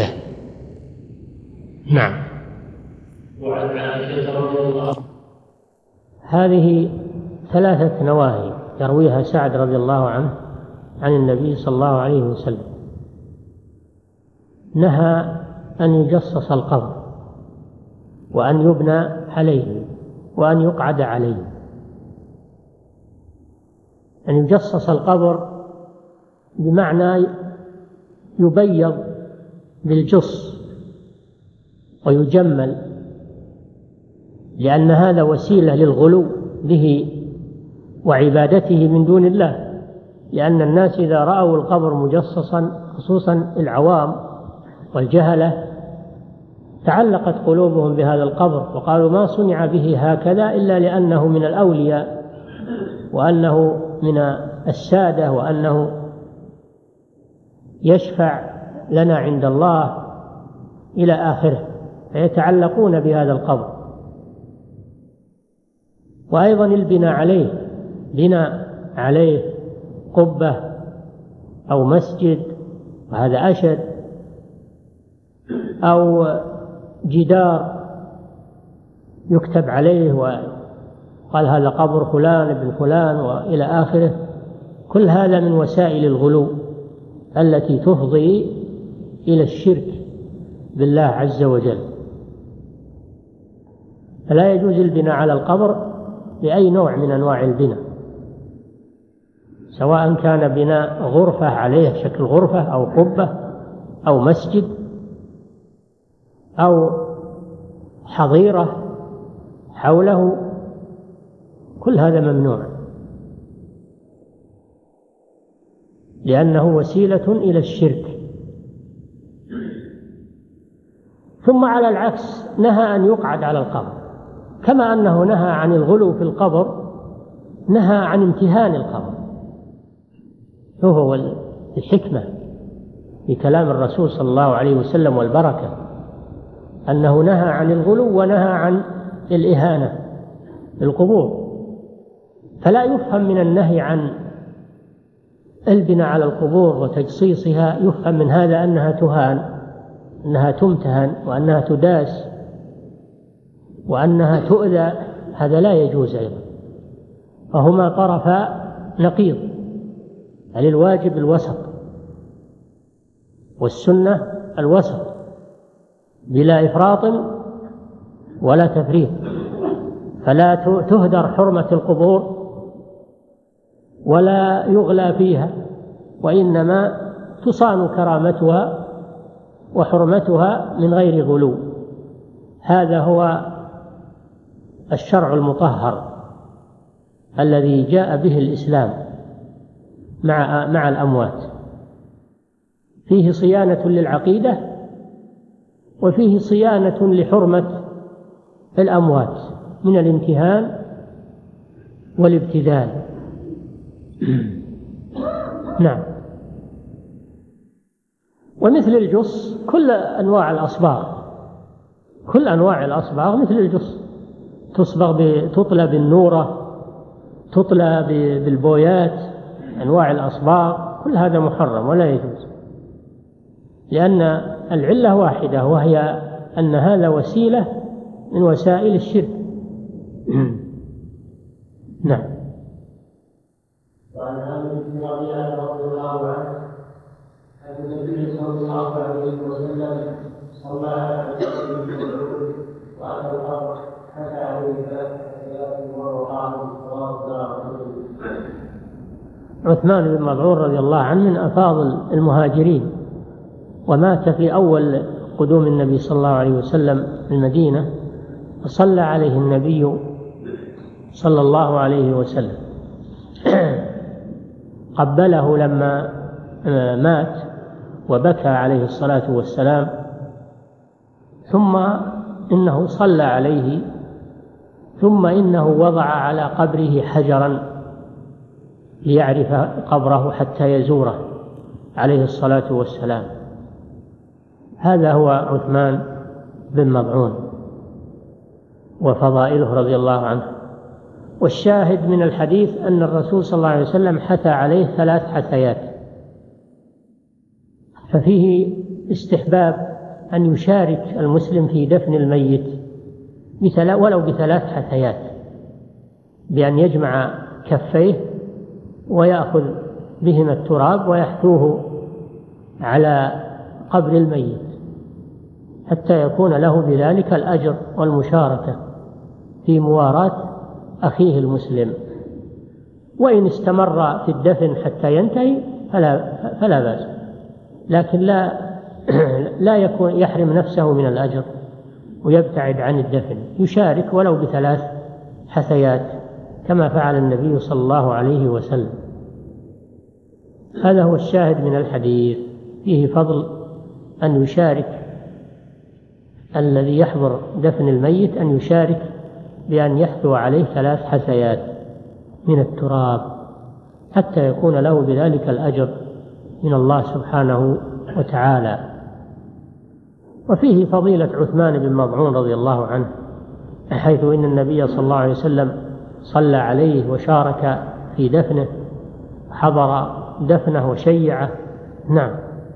Speaker 1: نعم.
Speaker 2: وعن عائشة رضي الله
Speaker 1: هذه ثلاثة نواهي يرويها سعد رضي الله عنه عن النبي صلى الله عليه وسلم. نهى أن يجصص القبر، وأن يبنى عليه، وأن يقعد عليه. أن يجصص القبر بمعنى يبيض بالجص ويجمل، لأن هذا وسيلة للغلو به وعبادته من دون الله، لأن الناس إذا رأوا القبر مجصصا خصوصا العوام والجهلة تعلقت قلوبهم بهذا القبر وقالوا ما صنع به هكذا إلا لأنه من الأولياء وأنه من السادة وأنه يشفع لنا عند الله إلى آخره، فيتعلقون بهذا القبر. وأيضا البناء عليه، بناء عليه قبة أو مسجد وهذا أشد، أو جدار يكتب عليه وقال هذا قبر فلان ابن فلان وإلى آخره، كل هذا من وسائل الغلو التي تفضي إلى الشرك بالله عز وجل. فلا يجوز البناء على القبر بأي نوع من أنواع البناء، سواء كان بناء غرفة عليه شكل غرفة أو قبة أو مسجد أو حظيرة حوله، كل هذا ممنوع لأنه وسيلة إلى الشرك. ثم على العكس نهى أن يقعد على القبر، كما أنه نهى عن الغلو في القبر نهى عن امتهان القبر. وهو الحكمة في كلام الرسول صلى الله عليه وسلم والبركة أنه نهى عن الغلو ونهى عن الإهانة للقبور. فلا يفهم من النهي عن البناء على القبور وتجصيصها يفهم من هذا أنها تهان، أنها تمتهن وأنها تداس وأنها تؤذى، هذا لا يجوز أيضا. فهما طرفا نقيض، يعني الواجب الوسط والسنة الوسط بلا إفراط ولا تفريط. فلا تهدر حرمة القبور ولا يغلى فيها، وإنما تصان كرامتها وحرمتها من غير غلو. هذا هو الشرع المطهر الذي جاء به الإسلام مع مع الأموات، فيه صيانة للعقيدة وفيه صيانة لحرمة الأموات من الامتهان والابتذال. نعم. ومثل الجص كل أنواع الأصباغ، كل أنواع الأصباغ مثل الجص، تصبغ تطلى بالنورة، تطلى بالبويات، أنواع الأصباغ، كل هذا محرم ولا يجوز، لأن العلة واحدة وهي أن هذا وسيلة من وسائل الشرك. نعم.
Speaker 2: وعن عامر بن ربيعة رضي الله عنه أن النبي صلى الله عليه وسلم صلى على الرجل وأتى القبر حتى عليه ثلاث ووقعه رواه
Speaker 1: عثمان بن مظعون رضي الله عنه من أفاضل المهاجرين، ومات في أول قدوم النبي صلى الله عليه وسلم المدينة، فصلى عليه النبي صلى الله عليه وسلم، قبله لما مات وبكى عليه الصلاة والسلام، ثم إنه صلى عليه، ثم إنه وضع على قبره حجرا ليعرف قبره حتى يزوره عليه الصلاة والسلام. هذا هو عثمان بن مظعون وفضائله رضي الله عنه. والشاهد من الحديث أن الرسول صلى الله عليه وسلم حثى عليه ثلاث حثيات، ففيه استحباب أن يشارك المسلم في دفن الميت ولو بثلاث حثيات، بأن يجمع كفيه ويأخذ بهما التراب ويحثوه على قبر الميت حتى يكون له بذلك الأجر والمشاركة في مواراة أخيه المسلم. وإن استمر في الدفن حتى ينتهي فلا, فلا بأس، لكن لا لا يكون يحرم نفسه من الأجر ويبتعد عن الدفن، يشارك ولو بثلاث حثيات كما فعل النبي صلى الله عليه وسلم. هذا هو الشاهد من الحديث، فيه فضل أن يشارك الذي يحضر دفن الميت، أن يشارك بأن يحثو عليه ثلاث حثيات من التراب حتى يكون له بذلك الأجر من الله سبحانه وتعالى. وفيه فضيلة عثمان بن مظعون رضي الله عنه، حيث إن النبي صلى الله عليه وسلم صلى عليه وشارك في دفنه، حضر دفنه وشيعه. نعم.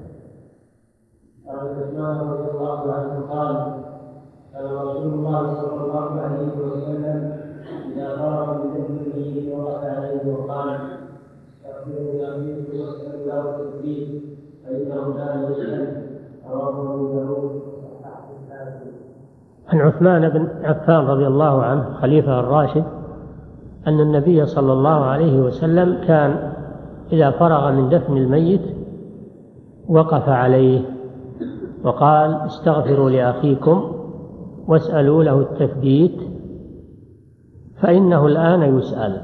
Speaker 2: عثمان رضي الله عنه قال: قال رسول الله صلى الله عليه وسلم: إذا فرغ من دفن الميت وقف عليه وقال: استغفروا لأبيكم واسألوا له التثبيت فإنه لا يسأل. رواه أبو داود.
Speaker 1: عن عثمان بن عفان رضي الله عنه خليفة الراشد أن النبي صلى الله عليه وسلم كان إذا فرغ من دفن الميت وقف عليه وقال: استغفروا لأخيكم واسألوا له التثبيت فإنه الآن يسأل.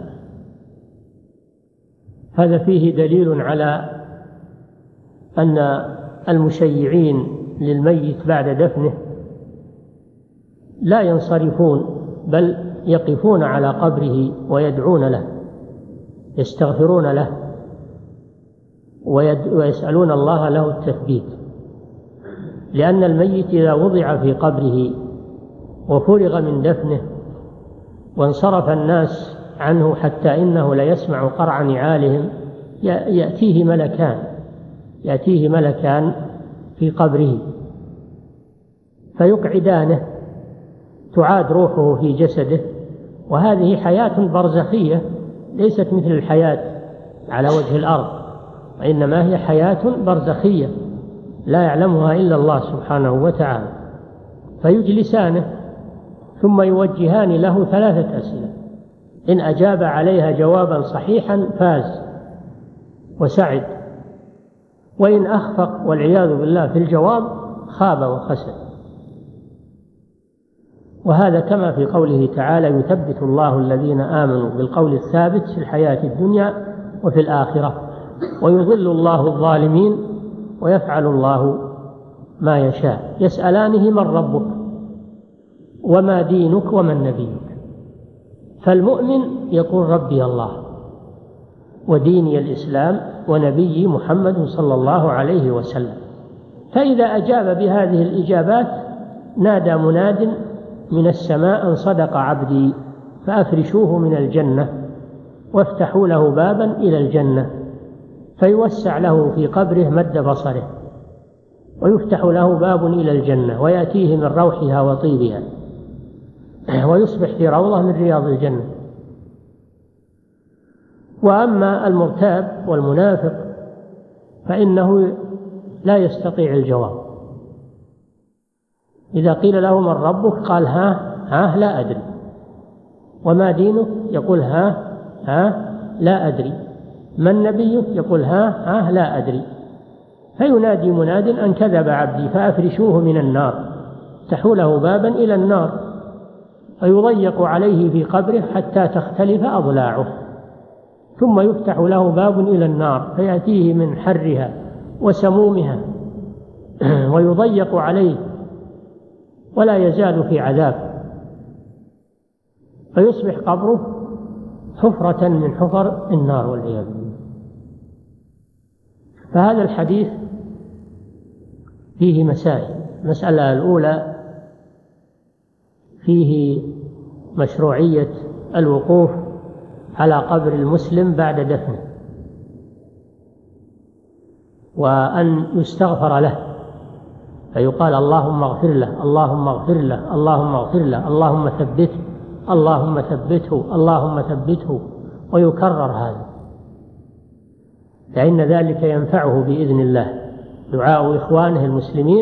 Speaker 1: هذا فيه دليل على أن المشيعين للميت بعد دفنه لا ينصرفون، بل يقفون على قبره ويدعون له، يستغفرون له ويسألون الله له التثبيت، لأن الميت إذا وضع في قبره وفرغ من دفنه وانصرف الناس عنه حتى إنه لا يسمع قرع نعالهم، يأتيه ملكان يأتيه ملكان في قبره فيقعدانه، تعاد روحه في جسده، وهذه حياة برزخية ليست مثل الحياة على وجه الأرض، وإنما هي حياة برزخية لا يعلمها إلا الله سبحانه وتعالى. فيجلسانه ثم يوجهان له ثلاثة أسئلة، إن أجاب عليها جوابا صحيحا فاز وسعد، وإن أخفق والعياذ بالله في الجواب خاب وخسر. وهذا كما في قوله تعالى: يثبت الله الذين آمنوا بالقول الثابت في الحياة الدنيا وفي الآخرة ويضل الله الظالمين ويفعل الله ما يشاء. يسألانه: من ربك وما دينك ومن نبيك؟ فالمؤمن يقول: ربي الله وديني الإسلام ونبيي محمد صلى الله عليه وسلم. فإذا أجاب بهذه الإجابات نادى مناد من السماء: أن صدق عبدي فأفرشوه من الجنة وافتحوا له بابا إلى الجنة، فيوسع له في قبره مد بصره، ويفتح له باب إلى الجنة ويأتيه من روحها وطيبها، ويصبح في روضة من رياض الجنة. وأما المرتاب والمنافق فإنه لا يستطيع الجواب. إذا قيل له: من ربك؟ قال: ها ها لا أدري. وما دينك؟ يقول: ها ها لا أدري. من نبيك؟ يقول: ها ها لا أدري. فينادي مناد: أن كذب عبدي فأفرشوه من النار، افتحوا له بابا إلى النار، فيضيق عليه في قبره حتى تختلف أضلاعه، ثم يفتح له باب إلى النار فيأتيه من حرها وسمومها ويضيق عليه ولا يزال في عذاب، فيصبح قبره حفرة من حفر النار والعياذ بالله. فهذا الحديث فيه مسائل. المسألة الأولى فيه مشروعية الوقوف على قبر المسلم بعد دفنه، وأن يستغفر له فيقال: اللهم اغفر له، اللهم اغفر له، اللهم اغفر له، اللهم ثبته، اللهم ثبته، اللهم ثبته، ويكرر هذا، فإن ذلك ينفعه بإذن الله. دعاء إخوانه المسلمين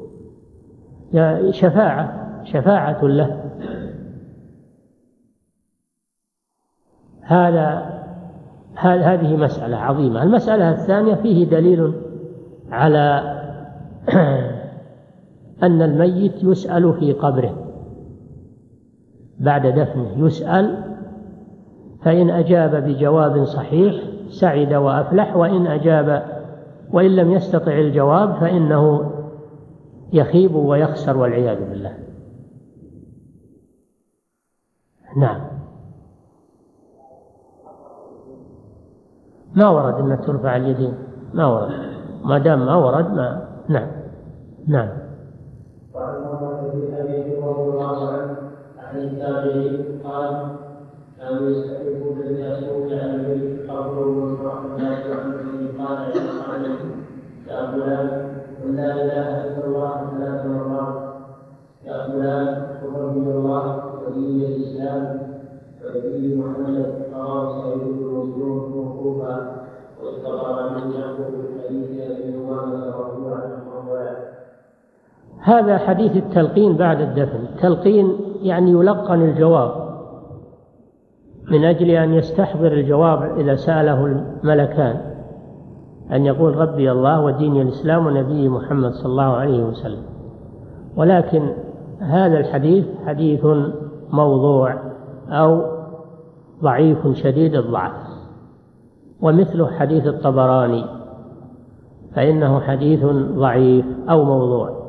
Speaker 1: شفاعة شفاعة له. هذا هذه مسألة عظيمة. المسألة الثانية فيه دليل على أن الميت يسأل في قبره بعد دفنه، يسأل، فإن أجاب بجواب صحيح سعد وأفلح، وإن أجاب وإن لم يستطع الجواب فإنه يخيب ويخسر والعياذ بالله. نعم. ما ورد أن ترفع اليدين، ما ورد، ما دام ما ورد ما. نعم. نعم.
Speaker 2: وعن عمر بن الخطاب رضي الله عنه عن التابعين قال: كانوا يستحبون ان يصوم على البيت قبره ويشرح الناس عنه قال يا فلان قل لا اله الا الله ثلاث مرات، يا فلان تقبل الله ولي الاسلام ونبي محمد قال سيد المسلوب موقوفا واستقر من يعقوب الحديث ابي امامه مرفوعا مرفوعا.
Speaker 1: هذا حديث التلقين بعد الدفن. التلقين يعني يلقن الجواب من أجل أن يستحضر الجواب إذا سأله الملكان، أن يقول ربي الله ودين الإسلام ونبي محمد صلى الله عليه وسلم. ولكن هذا الحديث حديث موضوع أو ضعيف شديد الضعف، ومثله حديث الطبراني فإنه حديث ضعيف أو موضوع،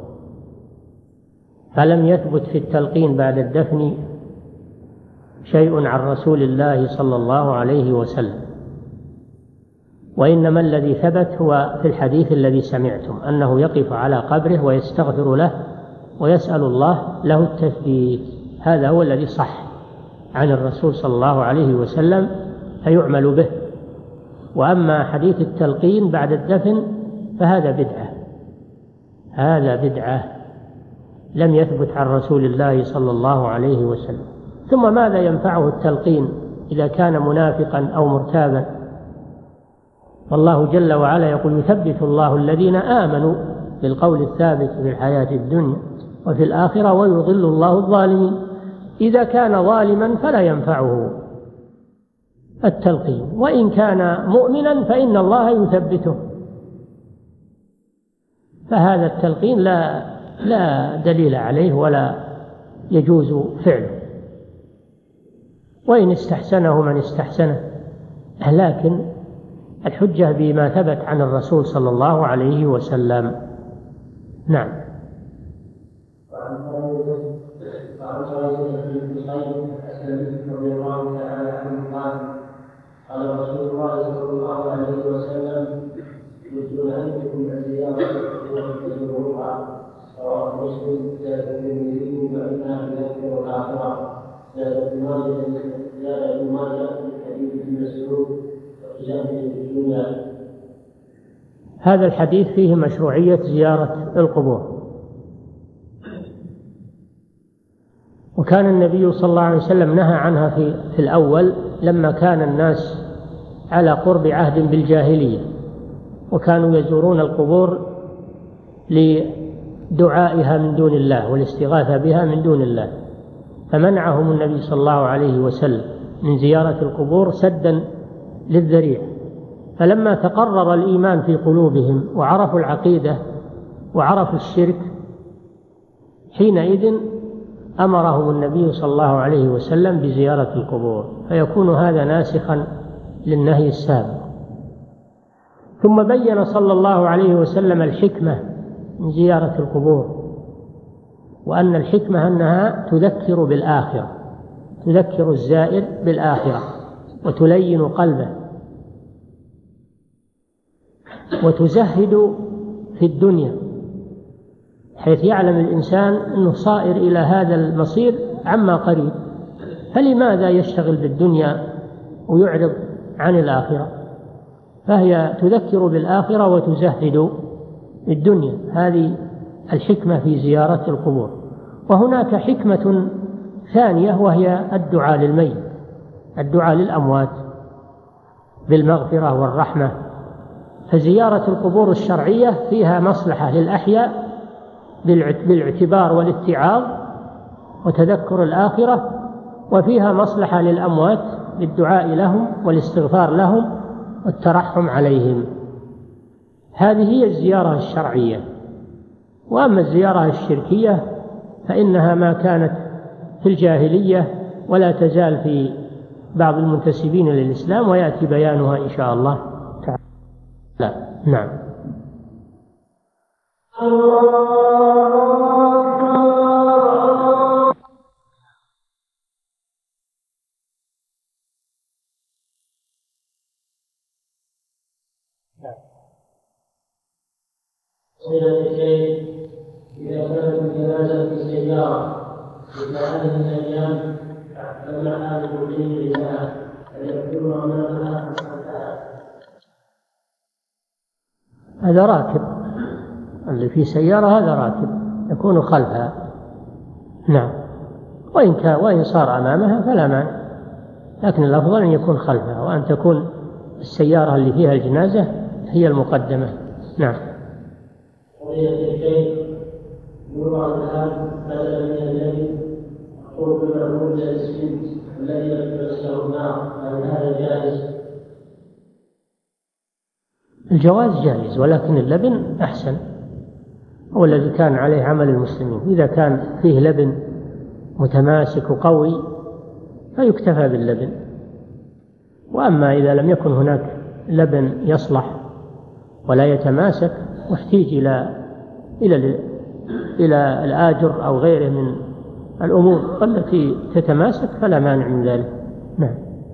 Speaker 1: فلم يثبت في التلقين بعد الدفن شيء عن رسول الله صلى الله عليه وسلم، وإنما الذي ثبت هو في الحديث الذي سمعتم، أنه يقف على قبره ويستغفر له ويسأل الله له التثبيت. هذا هو الذي صح عن الرسول صلى الله عليه وسلم فيعمل به. وأما حديث التلقين بعد الدفن فهذا بدعة، هذا بدعة لم يثبت عن رسول الله صلى الله عليه وسلم. ثم ماذا ينفعه التلقين إذا كان منافقا أو مرتابا؟ والله جل وعلا يقول: يثبت الله الذين آمنوا بالقول الثابت في الحياة الدنيا وفي الآخرة ويضل الله الظالمين. إذا كان ظالما فلا ينفعه التلقين، وإن كان مؤمنا فإن الله يثبته. فهذا التلقين لا لا دليل عليه ولا يجوز فعله، وإن استحسنه من استحسنه، لكن الحجة بما ثبت عن الرسول صلى الله عليه وسلم. نعم.
Speaker 2: وعن خالد بن قيس الأسلمي رضي الله تعالى عنه قال: قال رسول الله صلى الله عليه وسلم: يجوز أنكم الزيارة والتجربة. رواه مسلم. زاد الترمذي فإنها تذكر الآخرة. زاد ابن ماجه زاد ابن ماجه في حديث ابن مسعود وتجاهل الدنيا.
Speaker 1: هذا الحديث فيه مشروعية زيارة القبور، وكان النبي صلى الله عليه وسلم نهى عنها في, في الأول لما كان الناس على قرب عهد بالجاهلية، وكانوا يزورون القبور لدعائها من دون الله والاستغاثة بها من دون الله، فمنعهم النبي صلى الله عليه وسلم من زيارة القبور سدا للذريعة. فلما تقرر الإيمان في قلوبهم وعرفوا العقيدة وعرفوا الشرك، حينئذ أمرهم النبي صلى الله عليه وسلم بزيارة القبور، فيكون هذا ناسخا للنهي السابق. ثم بين صلى الله عليه وسلم الحكمة من زيارة القبور، وأن الحكمة أنها تذكر بالآخرة، تذكر الزائر بالآخرة وتلين قلبه وتزهد في الدنيا، حيث يعلم الإنسان أنه صائر إلى هذا المصير عما قريب، فلماذا يشتغل بالدنيا ويعرض عن الآخرة؟ فهي تذكر بالآخرة وتزهد الدنيا. هذه الحكمة في زيارة القبور. وهناك حكمة ثانية وهي الدعاء للميت، الدعاء للأموات بالمغفرة والرحمة. فزيارة القبور الشرعية فيها مصلحة للأحياء بالاعتبار والاتعاظ وتذكر الآخرة، وفيها مصلحة للأموات بالدعاء لهم والاستغفار لهم والترحم عليهم. هذه هي الزيارة الشرعية. وأما الزيارة الشركية فإنها ما كانت في الجاهلية ولا تزال في بعض المنتسبين للإسلام، ويأتي بيانها إن شاء الله تعالى. لا. نعم.
Speaker 2: صلة الشيء إذا كانت الجنازة في سيارة مثل هذه الأيام فمع هذا الدين لله فيكون أمامها
Speaker 1: هذا راكب، اللي في سيارة هذا راكب يكون خلفها. نعم. وإن كان وإن صار أمامها فلا مانع، لكن الأفضل أن يكون خلفها، وأن تكون السيارة اللي فيها الجنازة هي المقدمة. نعم.
Speaker 2: قضية الشيء يوضع الآن بدلا من الذي قرب المعمول للسجن الذي يتمسه النار، هل هذا جائز؟
Speaker 1: الجواز جائز، ولكن اللبن أحسن، هو الذي كان عليه عمل المسلمين. إذا كان فيه لبن متماسك وقوي فيكتفى باللبن. وأما إذا لم يكن هناك لبن يصلح ولا يتماسك واحتيج إلى إلى إلى الآجر أو غيره من الأمور التي تتماسك فلا مانع من ذلك. نعم.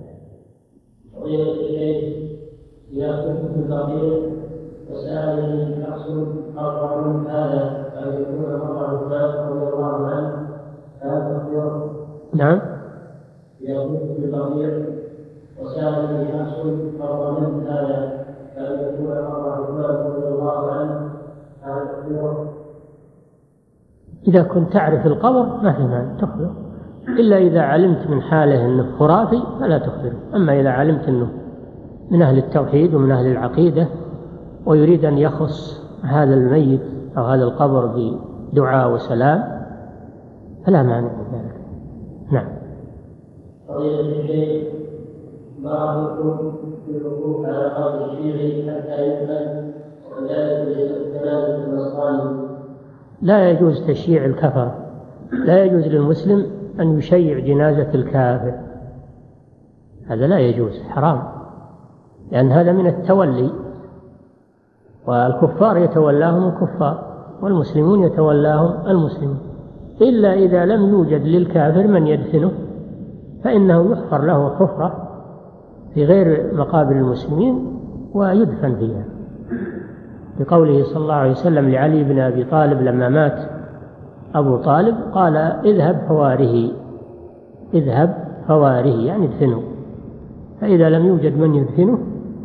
Speaker 2: إذا كنت في الفقير وسألني شخص أرفع من هذا أن يكون مرة فات رضي الله عنه هذا تخبر.
Speaker 1: نعم.
Speaker 2: إذا كنت في الفقير وسألني شخص أرفع من هذا أن يكون مرة فات رضي الله عنه هذا تخبر.
Speaker 1: إذا كنت تعرف القبر ما في مانع تخبر، إلا إذا علمت من حاله أنه خرافي فلا تخبره. أما إذا علمت أنه من أهل التوحيد ومن أهل العقيدة ويريد أن يخص هذا الميت أو هذا القبر بدعاء وسلام فلا مانع من ذلك. نعم.
Speaker 2: قضية الشيء ما يكون في الوقوف على قبر الشيعي حتى يدفن وذلك للثلاثة النصراني.
Speaker 1: لا يجوز تشييع الكفر، لا يجوز للمسلم أن يشيع جنازة الكافر، هذا لا يجوز، حرام، لأن هذا من التولي، والكفار يتولاهم الكفار والمسلمون يتولاهم المسلمون، إلا إذا لم يوجد للكافر من يدفنه فإنه يحفر له حفرة في غير مقابر المسلمين ويدفن فيها، بقوله صلى الله عليه وسلم لعلي بن أبي طالب لما مات أبو طالب قال اذهب فواره، اذهب فواره يعني ادفنه. فإذا لم يوجد من يدفنه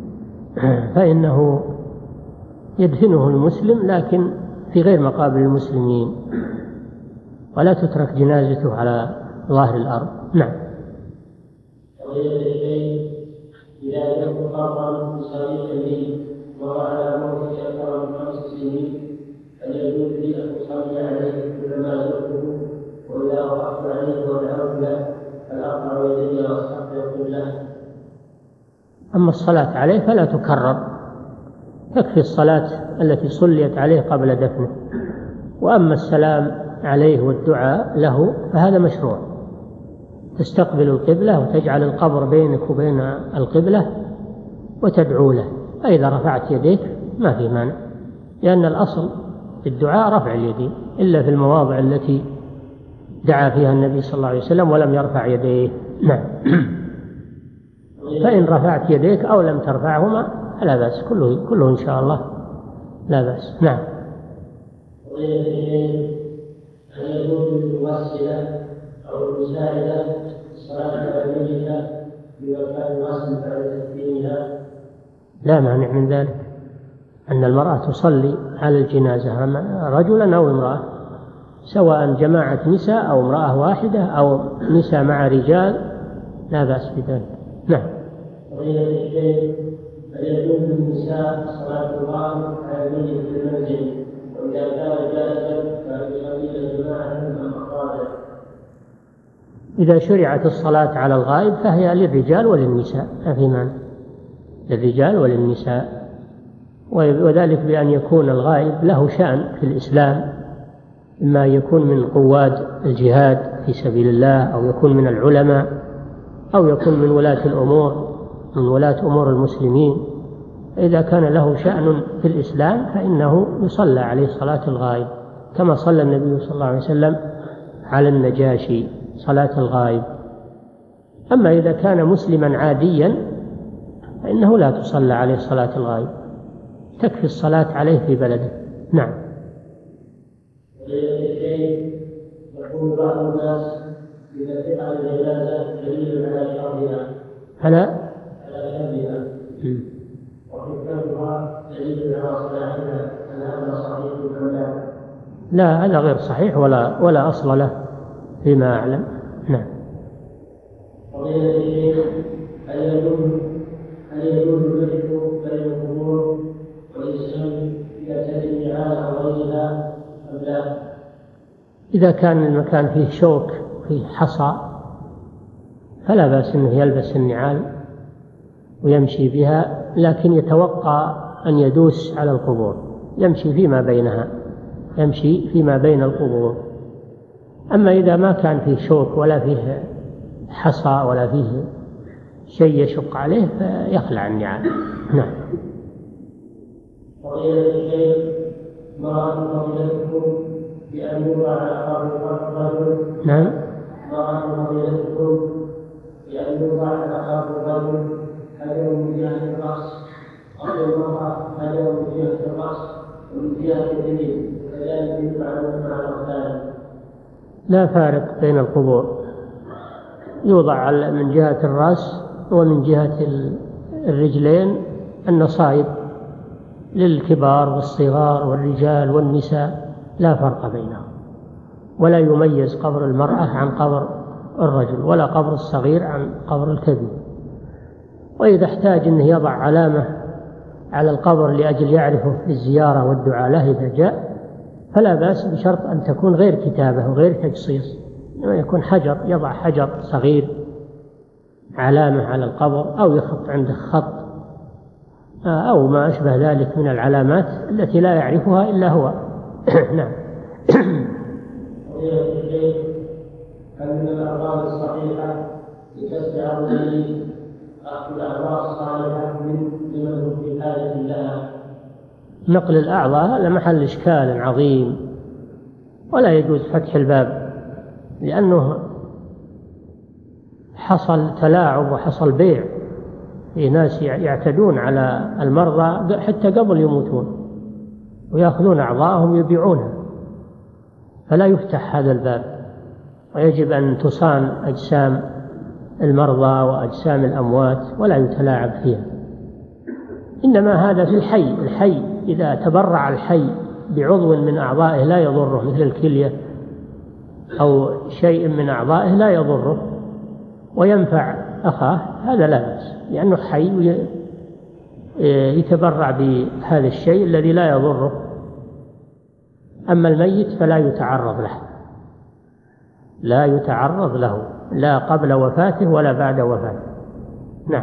Speaker 1: فإنه يدفنه المسلم لكن في غير مقابر المسلمين، ولا تترك جنازته على ظاهر الأرض. نعم.
Speaker 2: إذا لم يقرر بصديق لي وعلى موت أكثر من خمس سنين فليجوز لي أن أصلي عليه كلما زرته، وإذا وقفت عليه ودعوت له فأقرأ يدي وأستغفر له.
Speaker 1: أما الصلاة عليه فلا تكرر، تكفي الصلاة التي صليت عليه قبل دفنه. وأما السلام عليه والدعاء له فهذا مشروع، تستقبل القبلة وتجعل القبر بينك وبين القبلة وتدعو له، فإذا رفعت يديك ما في مانع، لأن الأصل في الدعاء رفع اليدين إلا في المواضع التي دعا فيها النبي صلى الله عليه وسلم ولم يرفع يديه. نعم. فإن رفعت يديك أو لم ترفعهما فلا بأس، كله, كله إن شاء الله لا بأس. نعم.
Speaker 2: هل يجوز الموسلة أو المساعدة الصلاة على الميتة بمكان الوصل بعد تدفينها؟
Speaker 1: لا مانع من ذلك، أن المرأة تصلي على الجنازة رجلا أو امرأة، سواء جماعة نساء أو امرأة واحدة أو نساء مع رجال، لا بأس بذلك. نعم.
Speaker 2: هل يجوز للنساء صلاة الغائب على الميت في المنزل، وإذا كان جالسا فيصلي الجماعة أم أفرادا؟
Speaker 1: إذا شرعت الصلاة على الغائب فهي للرجال وللنساء ما في مانع، للرجال وللنساء، وذلك بأن يكون الغائب له شأن في الإسلام، إما يكون من قواد الجهاد في سبيل الله، أو يكون من العلماء، أو يكون من ولاة الأمور، من ولاة أمور المسلمين. إذا كان له شأن في الإسلام فإنه يصلى عليه صلاة الغائب، كما صلى النبي صلى الله عليه وسلم على النجاشي صلاة الغائب. أما إذا كان مسلما عاديا فإنه لا تصلى عليه صلاة الغائب، تكفي الصلاة عليه في بلده. نعم.
Speaker 2: يقول بعض الناس إذا فعل الجنازة دليل على شرها،
Speaker 1: على
Speaker 2: على شرها وحكمها دليل على صلاحها، هل هذا صحيح أم لا؟
Speaker 1: لا، هذا غير صحيح ولا ولا أصل له فيما أعلم. نعم.
Speaker 2: فضيلة الشيخ، هل يجوز هل يجوز البحث بين القبور والإسلام إذا كان النعال أو غيرها أم لا؟
Speaker 1: إذا كان المكان فيه شوك فيه حصى فلا بأس أنه يلبس النعال ويمشي بها، لكن يتوقع أن يدوس على القبور، يمشي فيما بينها، يمشي فيما بين القبور. أما إذا ما كان فيه شوك ولا فيه حصى ولا فيه شيء يشق عليه فيخلع النعال. نعم.
Speaker 2: فضيلة الشيخ، ما أن فضيلتكم بأن يوضع عقاب الرجل؟
Speaker 1: نعم.
Speaker 2: ما أن فضيلتكم بأن يوضع عقاب الرجل حجر من جهة الرأس، أو المرأة حجر من جهة الرأس ومن جهة اليمين، وكذلك يفعل مع الأختان؟
Speaker 1: لا فارق بين القبور، يوضع من جهة الرأس ومن جهة الرجلين النصائب للكبار والصغار والرجال والنساء، لا فرق بينهم، ولا يميز قبر المرأة عن قبر الرجل، ولا قبر الصغير عن قبر الكبير. وإذا احتاج أنه يضع علامة على القبر لأجل يعرفه في الزيارة والدعاء له إذا جاء فلا بأس، بشرط أن تكون غير كتابة وغير تجصيص، إنما يكون حجر، يضع حجر صغير علامة على القبر، أو يخط عنده خط أو ما أشبه ذلك من العلامات التي لا يعرفها إلا هو. نعم.
Speaker 2: هل من الأعمال الصحيحة لكسب عظمه أخذ الأعمال الصالحة من لمن هم في حاجة لها؟
Speaker 1: نقل الأعضاء هذا محل إشكال عظيم، ولا يجوز فتح الباب، لأنه حصل تلاعب وحصل بيع، في ناس يعتدون على المرضى حتى قبل يموتون ويأخذون أعضاءهم يبيعونها، فلا يفتح هذا الباب، ويجب أن تصان أجسام المرضى وأجسام الأموات ولا يتلاعب فيها. إنما هذا في الحي، الحي إذا تبرع الحي بعضو من أعضائه لا يضره، مثل الكلية أو شيء من أعضائه لا يضره وينفع أخاه، هذا لا بأس، لأنه حي يتبرع بهذا الشيء الذي لا يضره. أما الميت فلا يتعرض له، لا يتعرض له لا قبل وفاته ولا بعد وفاته. نعم.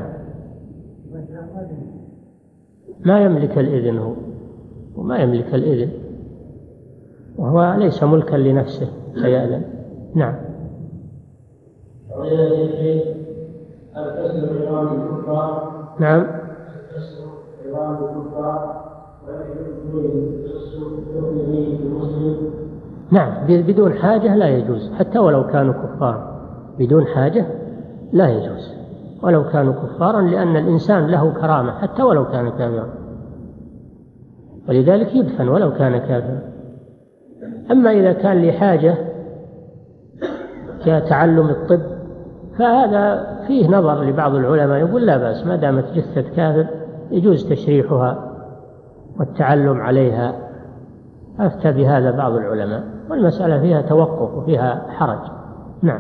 Speaker 1: ما يملك الإذن، هو وما يملك الإذن، وهو ليس ملكا لنفسه سيأذن. نعم. نعم. نعم، بدون حاجة لا يجوز، حتى ولو كانوا كفار، بدون حاجة لا يجوز ولو كانوا كفارا، لأن الإنسان له كرامة حتى ولو كان كافرا، ولذلك يدفن ولو كان كافرا. أما إذا كان لحاجة كتعلم الطب فهذا فيه نظر لبعض العلماء، يقول لا بأس ما دامت جثة كافر يجوز تشريحها والتعلم عليها، أفتى بهذا بعض العلماء، والمسألة فيها توقف وفيها حرج. نعم.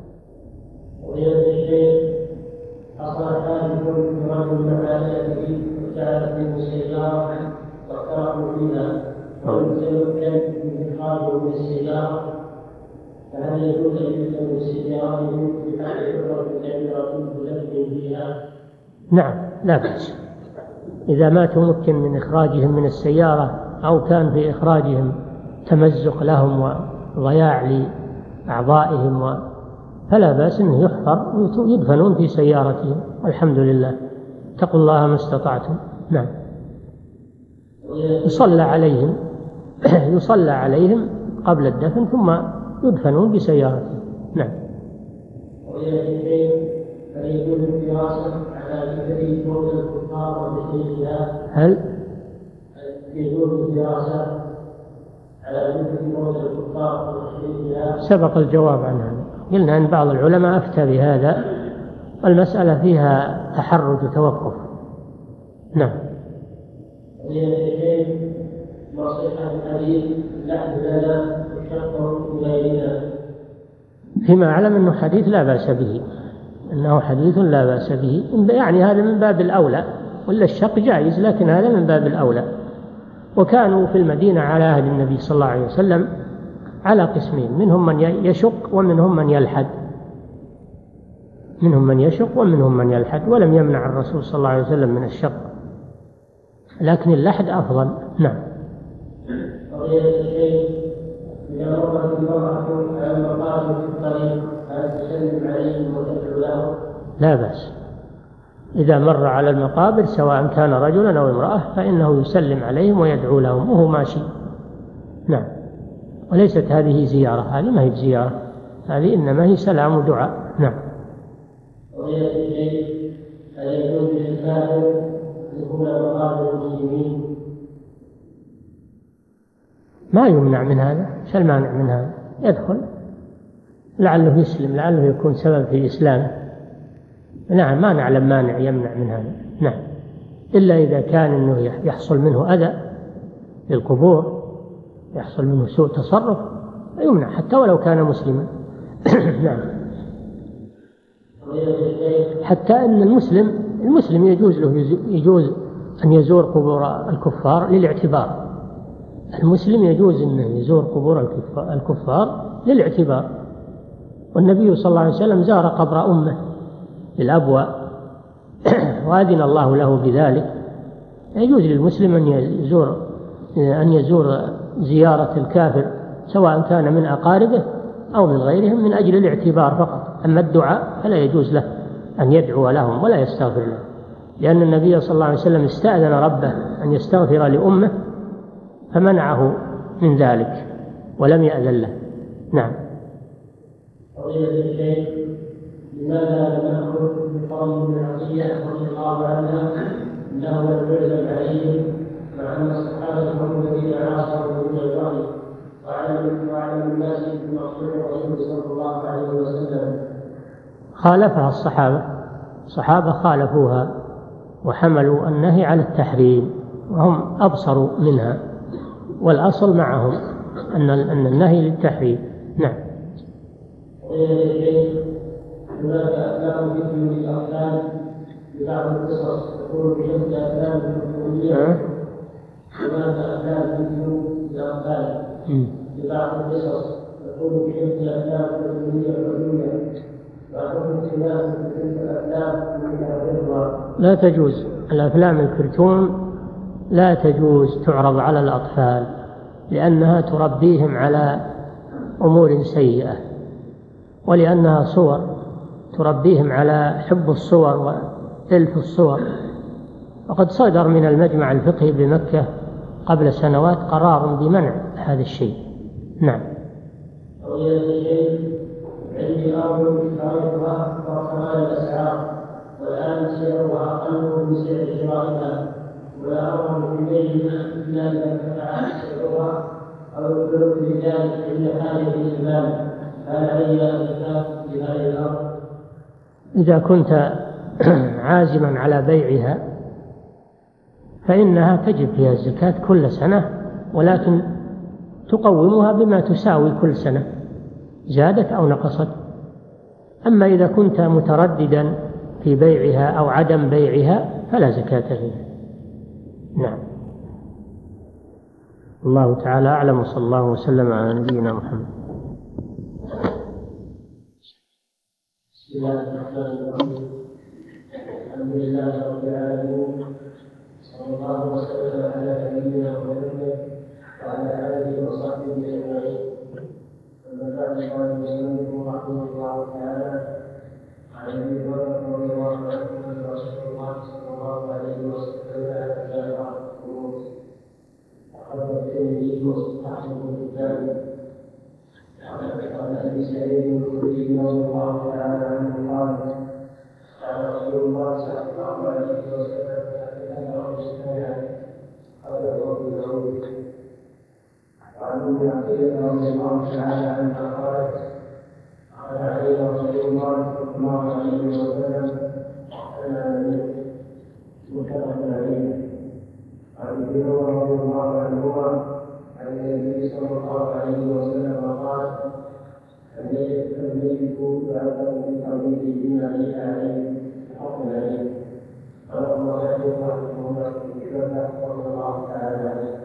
Speaker 2: أصلا كان يكون رجل مكانته وكانت منه سيارة واقترحوا فيها ويمكن من إخراجه من السيارة، فهل يجوز أن يدخل السيارة بحال حرة كبيرة تدخل فيها؟
Speaker 1: نعم، لا بأس. إذا ما تمكن من إخراجهم من السيارة أو كان في إخراجهم تمزق لهم وضياع لأعضائهم و... فلا بأس أنه يحفر ويدفنون في سيارتهم، والحمد لله. اتقوا الله ما استطعتم. نعم. يصلى عليهم يصلى عليهم قبل الدفن ثم يدفنون بسيارتهم. نعم. هل يجوز الدراسة على ذكر موت الكفار والتشريك؟ سبق الجواب عن هذا، قلنا أن بعض العلماء أفتى بهذا، والمسألة فيها تحرج وتوقف. نعم. فيما أعلم أنه حديث لا بأس به، أنه حديث لا بأس به، يعني هذا من باب الأولى، ولا الشق جائز، لكن هذا من باب الأولى. وكانوا في المدينة على عهد النبي صلى الله عليه وسلم على قسمين، منهم من يشق ومنهم من يلحد، منهم من يشق ومنهم من يلحد، ولم يمنع الرسول صلى الله عليه وسلم من الشق، لكن اللحد أفضل. نعم. إذا مرت المرأة على المقابر في الطريق هل تسلم عليهم وتدعو لهم؟ لا بأس، إذا مر على المقابر سواء كان رجلا أو امرأة فإنه يسلم عليهم ويدعو لهم وهو ماشي. نعم. وليست هذه زيارة، هذه ما هي بزيارة، هذه إنما هي سلام ودعاء. نعم. هل يجوز للكافر دخول مقابر المسلمين؟ ما يمنع من هذا، شو المانع من هذا؟ يدخل لعله يسلم، لعله يكون سبب في إسلامه. نعم، ما نعلم مانع يمنع من هذا. نعم، إلا إذا كان إنه يحصل منه أذى للقبور، يحصل منه سوء تصرف، يمنع حتى ولو كان مسلما. نعم. حتى أن المسلم المسلم يجوز له يجوز أن يزور قبور الكفار للاعتبار. المسلم يجوز أن يزور قبور الكفار للاعتبار، والنبي صلى الله عليه وسلم زار قبر أمه للأبواء وأذن الله له بذلك. يجوز للمسلم أن يزور أن يزور زيارة الكافر سواء كان من أقاربه أو من غيرهم من أجل الاعتبار فقط. أما الدعاء فلا يجوز له أن يدعو لهم ولا يستغفر لهم، لأن النبي صلى الله عليه وسلم استأذن ربه أن يستغفر لأمه فمنعه من ذلك ولم يأذن له. نعم. لماذا لم نأخذ بقول ابن عطية رضي الله عنه أنه لم يعلم عليهم مع أن الصحابة هم الذين عاصروا من الوحي وعلم الناس بمقصود الرسول صلى الله عليه وسلم؟ خالفها الصحابة، الصحابة خالفوها وحملوا النهي على التحريم وهم أبصروا منها، والأصل معهم أن أن النهي للتحريم. نعم. هناك أفلام مثل الأفلام ببعض القصص تكون بشكل أفلام الكترونية. هناك أفلام مثل الأفلام ببعض القصص تكون بشكل أفلام الكترونية العلوية، فحكم اختلاف تلك الأفلام من الغرة. لا تجوز الأفلام الكرتون، لا تجوز تعرض على الأطفال لأنها تربيهم على أمور سيئة، ولأنها صور تربيهم على حب الصور وإلف الصور. وقد صدر من المجمع الفقهي بمكة قبل سنوات قرار بمنع هذا الشيء. نعم. عندي أرض فريضها وكمال الأسعار، والآن سعرها أقل من سعر شرائها، ولا أرغب في بيعها إلا إذا ارتفع سعرها أو البلوغ لذلك عند حاجة الإمام. هل علي الزكاة في هذه الأرض؟ إذا كنت عازما على بيعها فإنها تجب فيها الزكاة كل سنة، ولكن تقومها بما تساوي كل سنة زادت أو نقصت. أما إذا كنت مترددا في بيعها أو عدم بيعها فلا زكاة فيها. نعم. الله تعالى أعلم، وصلى الله وسلم على نبينا محمد. بسم الله الرحمن الرحيم. الحمد لله رب العالمين،
Speaker 2: وعلى آله وصحبه أجمعين. أما بعد قال المسلم رحمه الله تعالى عن أبي هريرة رضي الله عنه أن رسول الله صلى الله عليه وسلم جاء بعض القبور أخرج الترمذي وصححه الألباني. عن أبي سعيد الخدري رضي الله تعالى عنه قال قال رسول الله صلى الله عليه وسلم أن مجتمعا قال أبو داود. عن أم عتيق رضي الله تعالى عنها قالت قال عليه رسول الله صلى الله عليه وسلم أنا متفق عليه. عن ابن عمر رضي الله عنهما عن النبي صلى الله عليه وسلم قال الميت يعلم بقلبه بما جاء عليه حكم عليه. قال الله رحمه الله رضي الله تعالى عنه.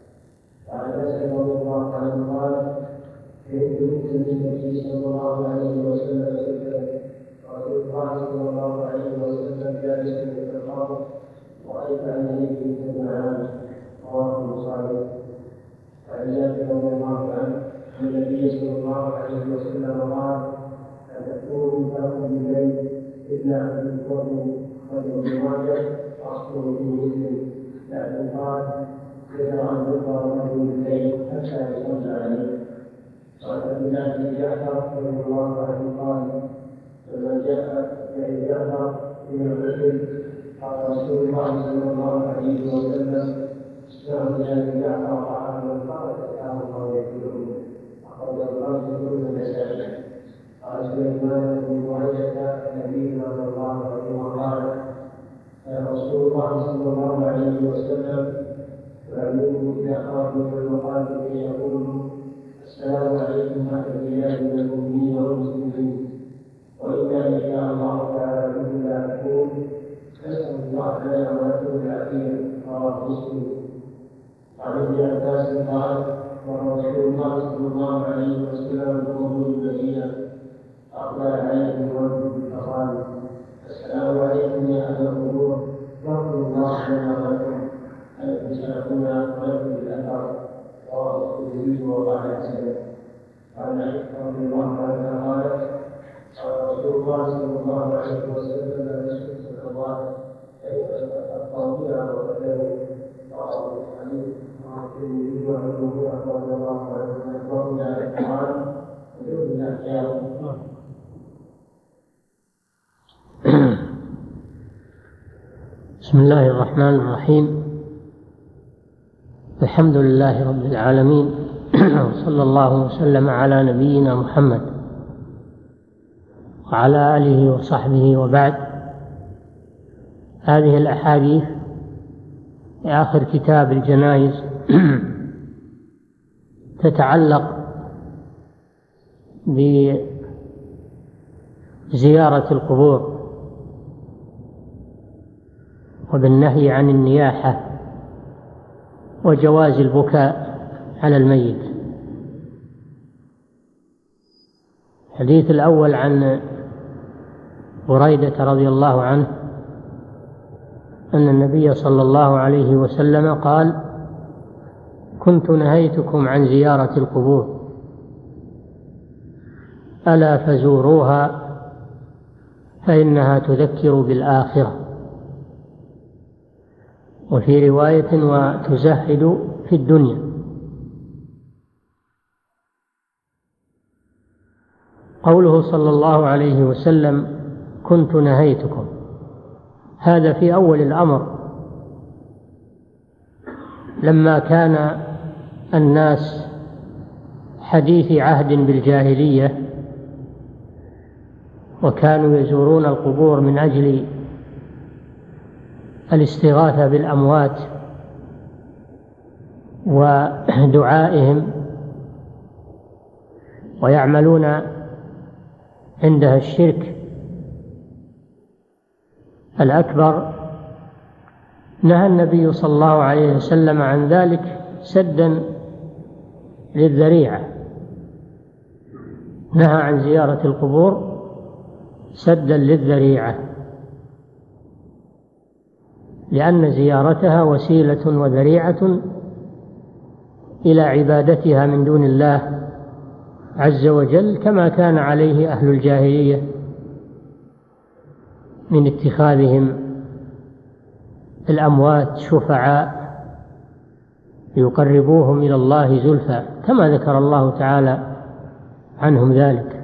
Speaker 2: وعن انس رضي الله عنه قال كنت من النبي صلى الله عليه وسلم سجدا رسول الله صلى الله عليه وسلم جالس في الارض رايت عينيه تدمعان رواه البخاري. وعن جابر رضي الله عنه أن النبي صلى الله عليه وسلم قال لا تكونوا لكم بالليل إلا أن تكونوا خير بواجه وأصبروا في مسلم. لكن قال إذا أن يقرأ له بالليل حتى يصلى عليه. وعن أبي أبي جعفر رضي الله عنه قال لما جاء إلى جعفر من الرسل قال رسول الله صلى الله عليه وسلم استعمل أبي جعفر طعاما قال فتاه الله يأكله. أخرج الخمسة من النسائي. قال سليمان بن معية النبي صلى الله عليه وسلم قال رسول الله صلى الله عليه وسلم فأمنه إذا خرج من المقابر يقول السلام عليكم أهل البلاد من المؤمنين والمسلمين وإنا إن شاء الله تعالى بكم لاحقون نسأل الله لنا ولكم العافية. رواه مسلم. عن ابن عباس قال ورسول الله صلى الله عليه وسلم بقبور المدينة أقبل عليهم رجل فقال السلام عليكم يا أهل القبور يغفر الله لنا ولكم أن تسلكونا ولكم بالأثر. رواه الترمذي وقال حسن. عن عائشة رضي الله عنها قالت قال رسول الله صلى الله عليه وسلم لا يشرك الله كيف تتقطع بها وقدره. رواه الحديث الترمذي وابن عمر رضي الله عنه يقول على القرآن ويؤمن الأحياء.
Speaker 1: بسم الله الرحمن الرحيم. الحمد لله رب العالمين وصلى الله وسلم على نبينا محمد وعلى آله وصحبه وبعد. هذه الأحاديث في آخر كتاب الجنائز تتعلق بزيارة القبور وبالنهي عن النياحة وجواز البكاء على الميت. الحديث الأول عن بريدة رضي الله عنه أن النبي صلى الله عليه وسلم قال كنت نهيتكم عن زيارة القبور ألا فزوروها فإنها تذكر بالآخرة. وفي رواية وتزهد في الدنيا. قوله صلى الله عليه وسلم كنت نهيتكم هذا في أول الأمر لما كان الناس حديث عهد بالجاهلية وكانوا يزورون القبور من أجل الاستغاثة بالأموات ودعائهم ويعملون عندها الشرك الأكبر. نهى النبي صلى الله عليه وسلم عن ذلك سدا للذريعة. نهى عن زيارة القبور سدا للذريعة لأن زيارتها وسيلة وذريعة إلى عبادتها من دون الله عز وجل كما كان عليه أهل الجاهلية من اتخاذهم الأموات شفعاء ليقربوهم إلى الله زلفى، كما ذكر الله تعالى عنهم ذلك.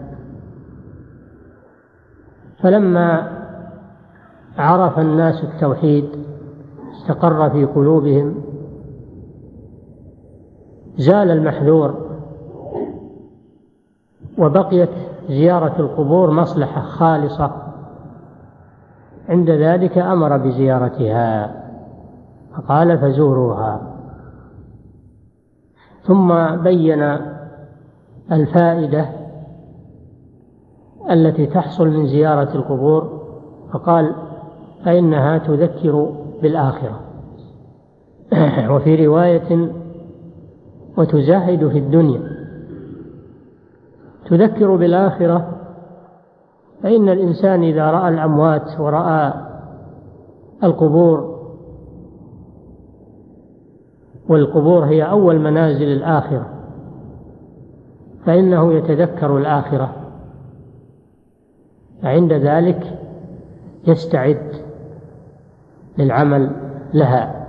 Speaker 1: فلما عرف الناس التوحيد استقر في قلوبهم، زال المحذور وبقيت زيارة القبور مصلحة خالصة، عند ذلك أمر بزيارتها فقال فزوروها، ثم بين الفائدة التي تحصل من زيارة القبور فقال فإنها تذكر بالآخرة، وفي رواية وتزاهد في الدنيا. تذكر بالآخرة فإن الإنسان إذا رأى الأموات ورأى القبور، والقبور هي أول منازل الآخرة، فإنه يتذكر الآخرة، فعند ذلك يستعد للعمل لها.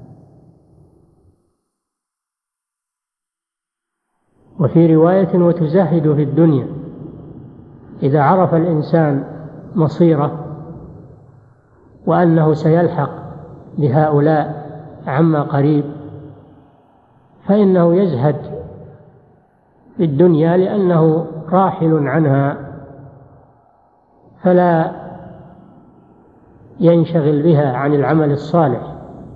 Speaker 1: وفي رواية وتزهد في الدنيا، إذا عرف الإنسان مصيره وأنه سيلحق بهؤلاء عما قريب فإنه يزهد في الدنيا لأنه راحل عنها، فلا ينشغل بها عن العمل الصالح،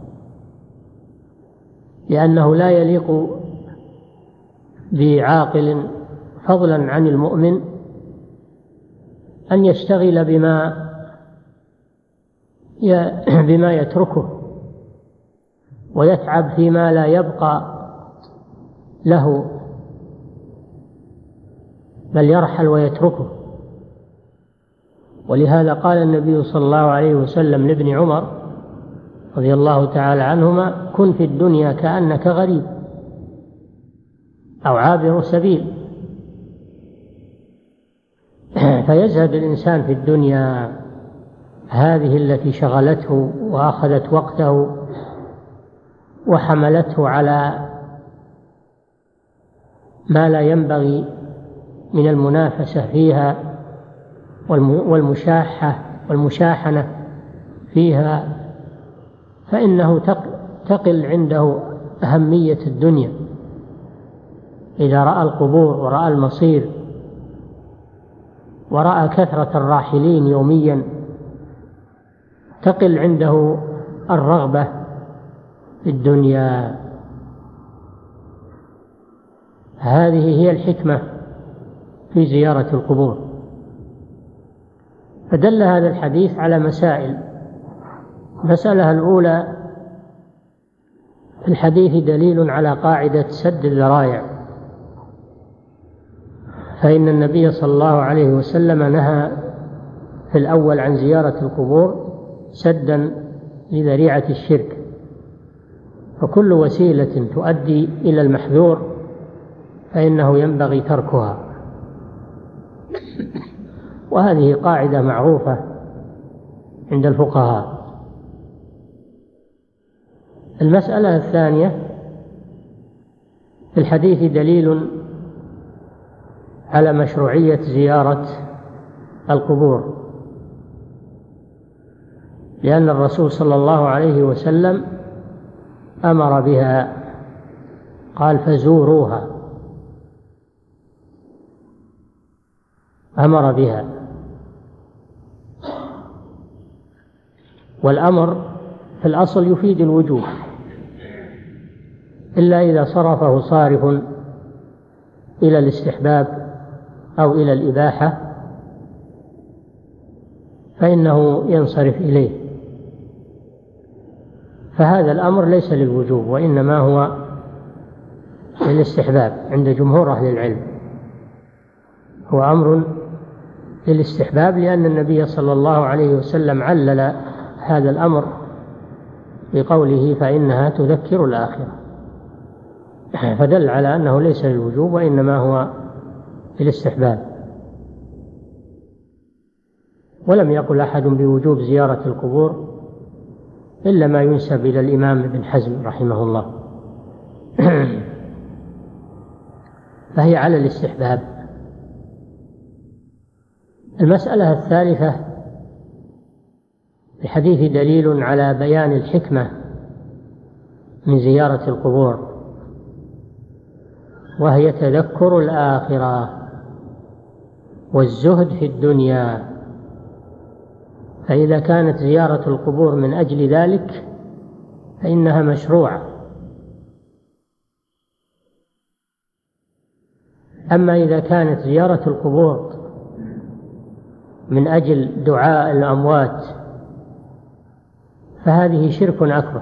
Speaker 1: لأنه لا يليق بعاقل فضلا عن المؤمن أن يشتغل بما بما يتركه ويتعب فيما لا يبقى له، بل يرحل ويتركه. ولهذا قال النبي صلى الله عليه وسلم لابن عمر رضي الله تعالى عنهما كن في الدنيا كأنك غريب أو عابر سبيل. فيزهد الإنسان في الدنيا هذه التي شغلته وأخذت وقته وحملته على ما لا ينبغي من المنافسة فيها والمشاحة والمشاحنة فيها، فإنه تقل عنده أهمية الدنيا. إذا رأى القبور ورأى المصير ورأى كثرة الراحلين يوميا تقل عنده الرغبة في الدنيا. هذه هي الحكمة في زيارة القبور. فدل هذا الحديث على مسائل. المسألة الأولى: في الحديث دليل على قاعدة سد الذرائع، فإن النبي صلى الله عليه وسلم نهى في الأول عن زيارة القبور سدا لذريعة الشرك، فكل وسيلة تؤدي إلى المحذور فإنه ينبغي تركها، وهذه قاعدة معروفة عند الفقهاء. المسألة الثانية: في الحديث دليل على مشروعية زيارة القبور، لأن الرسول صلى الله عليه وسلم أمر بها، قال فزوروها، أمر بها. والأمر في الأصل يفيد الوجوب، إلا إذا صرفه صارف إلى الاستحباب أو إلى الإباحة فإنه ينصرف إليه، فهذا الأمر ليس للوجوب وإنما هو للاستحباب عند جمهور أهل العلم، هو أمر للاستحباب، لأن النبي صلى الله عليه وسلم علل هذا الأمر بقوله فإنها تذكر الآخرة. فدل على أنه ليس للوجوب وإنما هو للاستحباب. ولم يقل أحد بوجوب زيارة القبور إلا ما ينسب إلى الإمام ابن حزم رحمه الله. فهي على الاستحباب. المسألة الثالثة: في الحديث دليل على بيان الحكمة من زيارة القبور، وهي تذكر الآخرة والزهد في الدنيا. فإذا كانت زيارة القبور من أجل ذلك فإنها مشروعة. أما إذا كانت زيارة القبور من أجل دعاء الأموات فهذه شرك أكبر،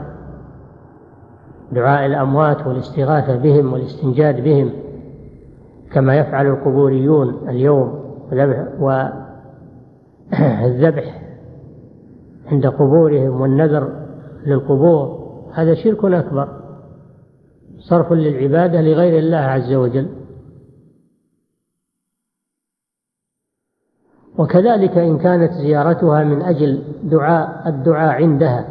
Speaker 1: دعاء الأموات والاستغاثة بهم والاستنجاد بهم كما يفعل القبوريون اليوم، والذبح عند قبورهم والنذر للقبور، هذا شرك أكبر، صرف للعبادة لغير الله عز وجل. وكذلك إن كانت زيارتها من أجل دعاء الدعاء عندها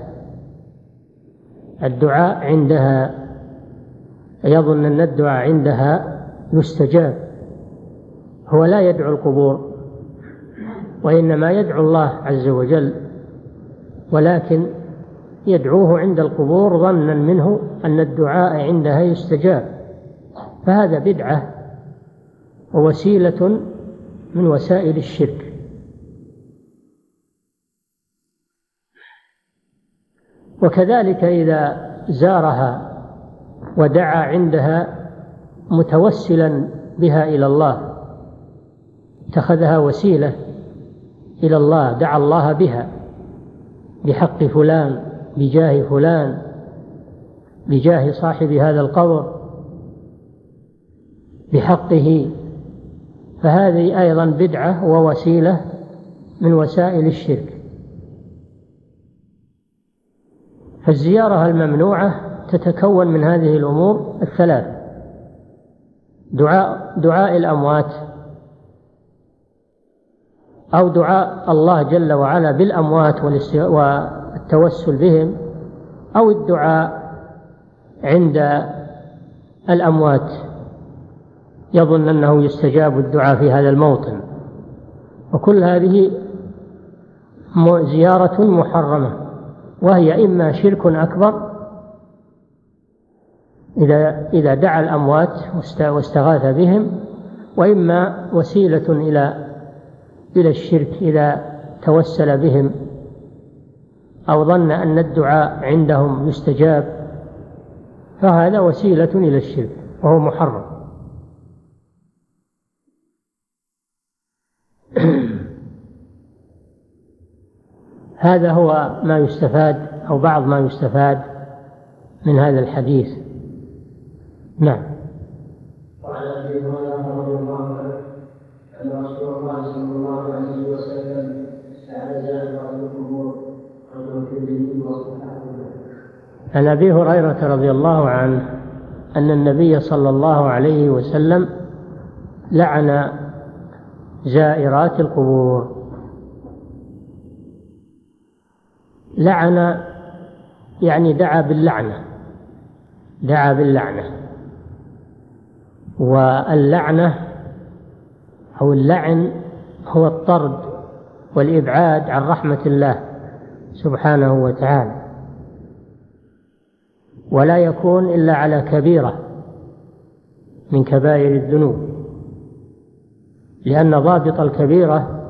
Speaker 1: الدعاء عندها يظن أن الدعاء عندها يستجاب، هو لا يدعو القبور وإنما يدعو الله عز وجل، ولكن يدعوه عند القبور ظنا منه أن الدعاء عندها يستجاب، فهذا بدعة ووسيلة من وسائل الشرك. وكذلك إذا زارها ودعا عندها متوسلا بها إلى الله، اتخذها وسيلة إلى الله، دعا الله بها بحق فلان، بجاه فلان، بجاه صاحب هذا القبر، بحقه، فهذه أيضا بدعة ووسيلة من وسائل الشرك. فالزيارة الممنوعة تتكون من هذه الأمور الثلاث: دعاء, دعاء الأموات، أو دعاء الله جل وعلا بالأموات والتوسل بهم، أو الدعاء عند الأموات يظن أنه يستجاب الدعاء في هذا الموطن. وكل هذه زيارة محرمة، وهي إما شرك أكبر إذا إذا دعا الأموات واستغاث بهم، وإما وسيلة إلى إلى الشرك إذا توسل بهم أو ظن أن الدعاء عندهم يستجاب، فهذا وسيلة إلى الشرك وهو محرم. هذا هو ما يستفاد أو بعض ما يستفاد من هذا الحديث. نعم.
Speaker 2: وعن أبي هريرة رضي الله عنه أن رسول الله صلى الله عليه وسلم سأل زائر القبور عن توحيده وصفاته.
Speaker 1: عن أبي هريرة رضي الله عنه أن النبي صلى الله عليه وسلم لعن زائرات القبور. لعن يعني دعا باللعنة، دعا باللعنة. واللعنة أو اللعن هو الطرد والإبعاد عن رحمة الله سبحانه وتعالى، ولا يكون إلا على كبيرة من كبائر الذنوب، لأن ضابط الكبيرة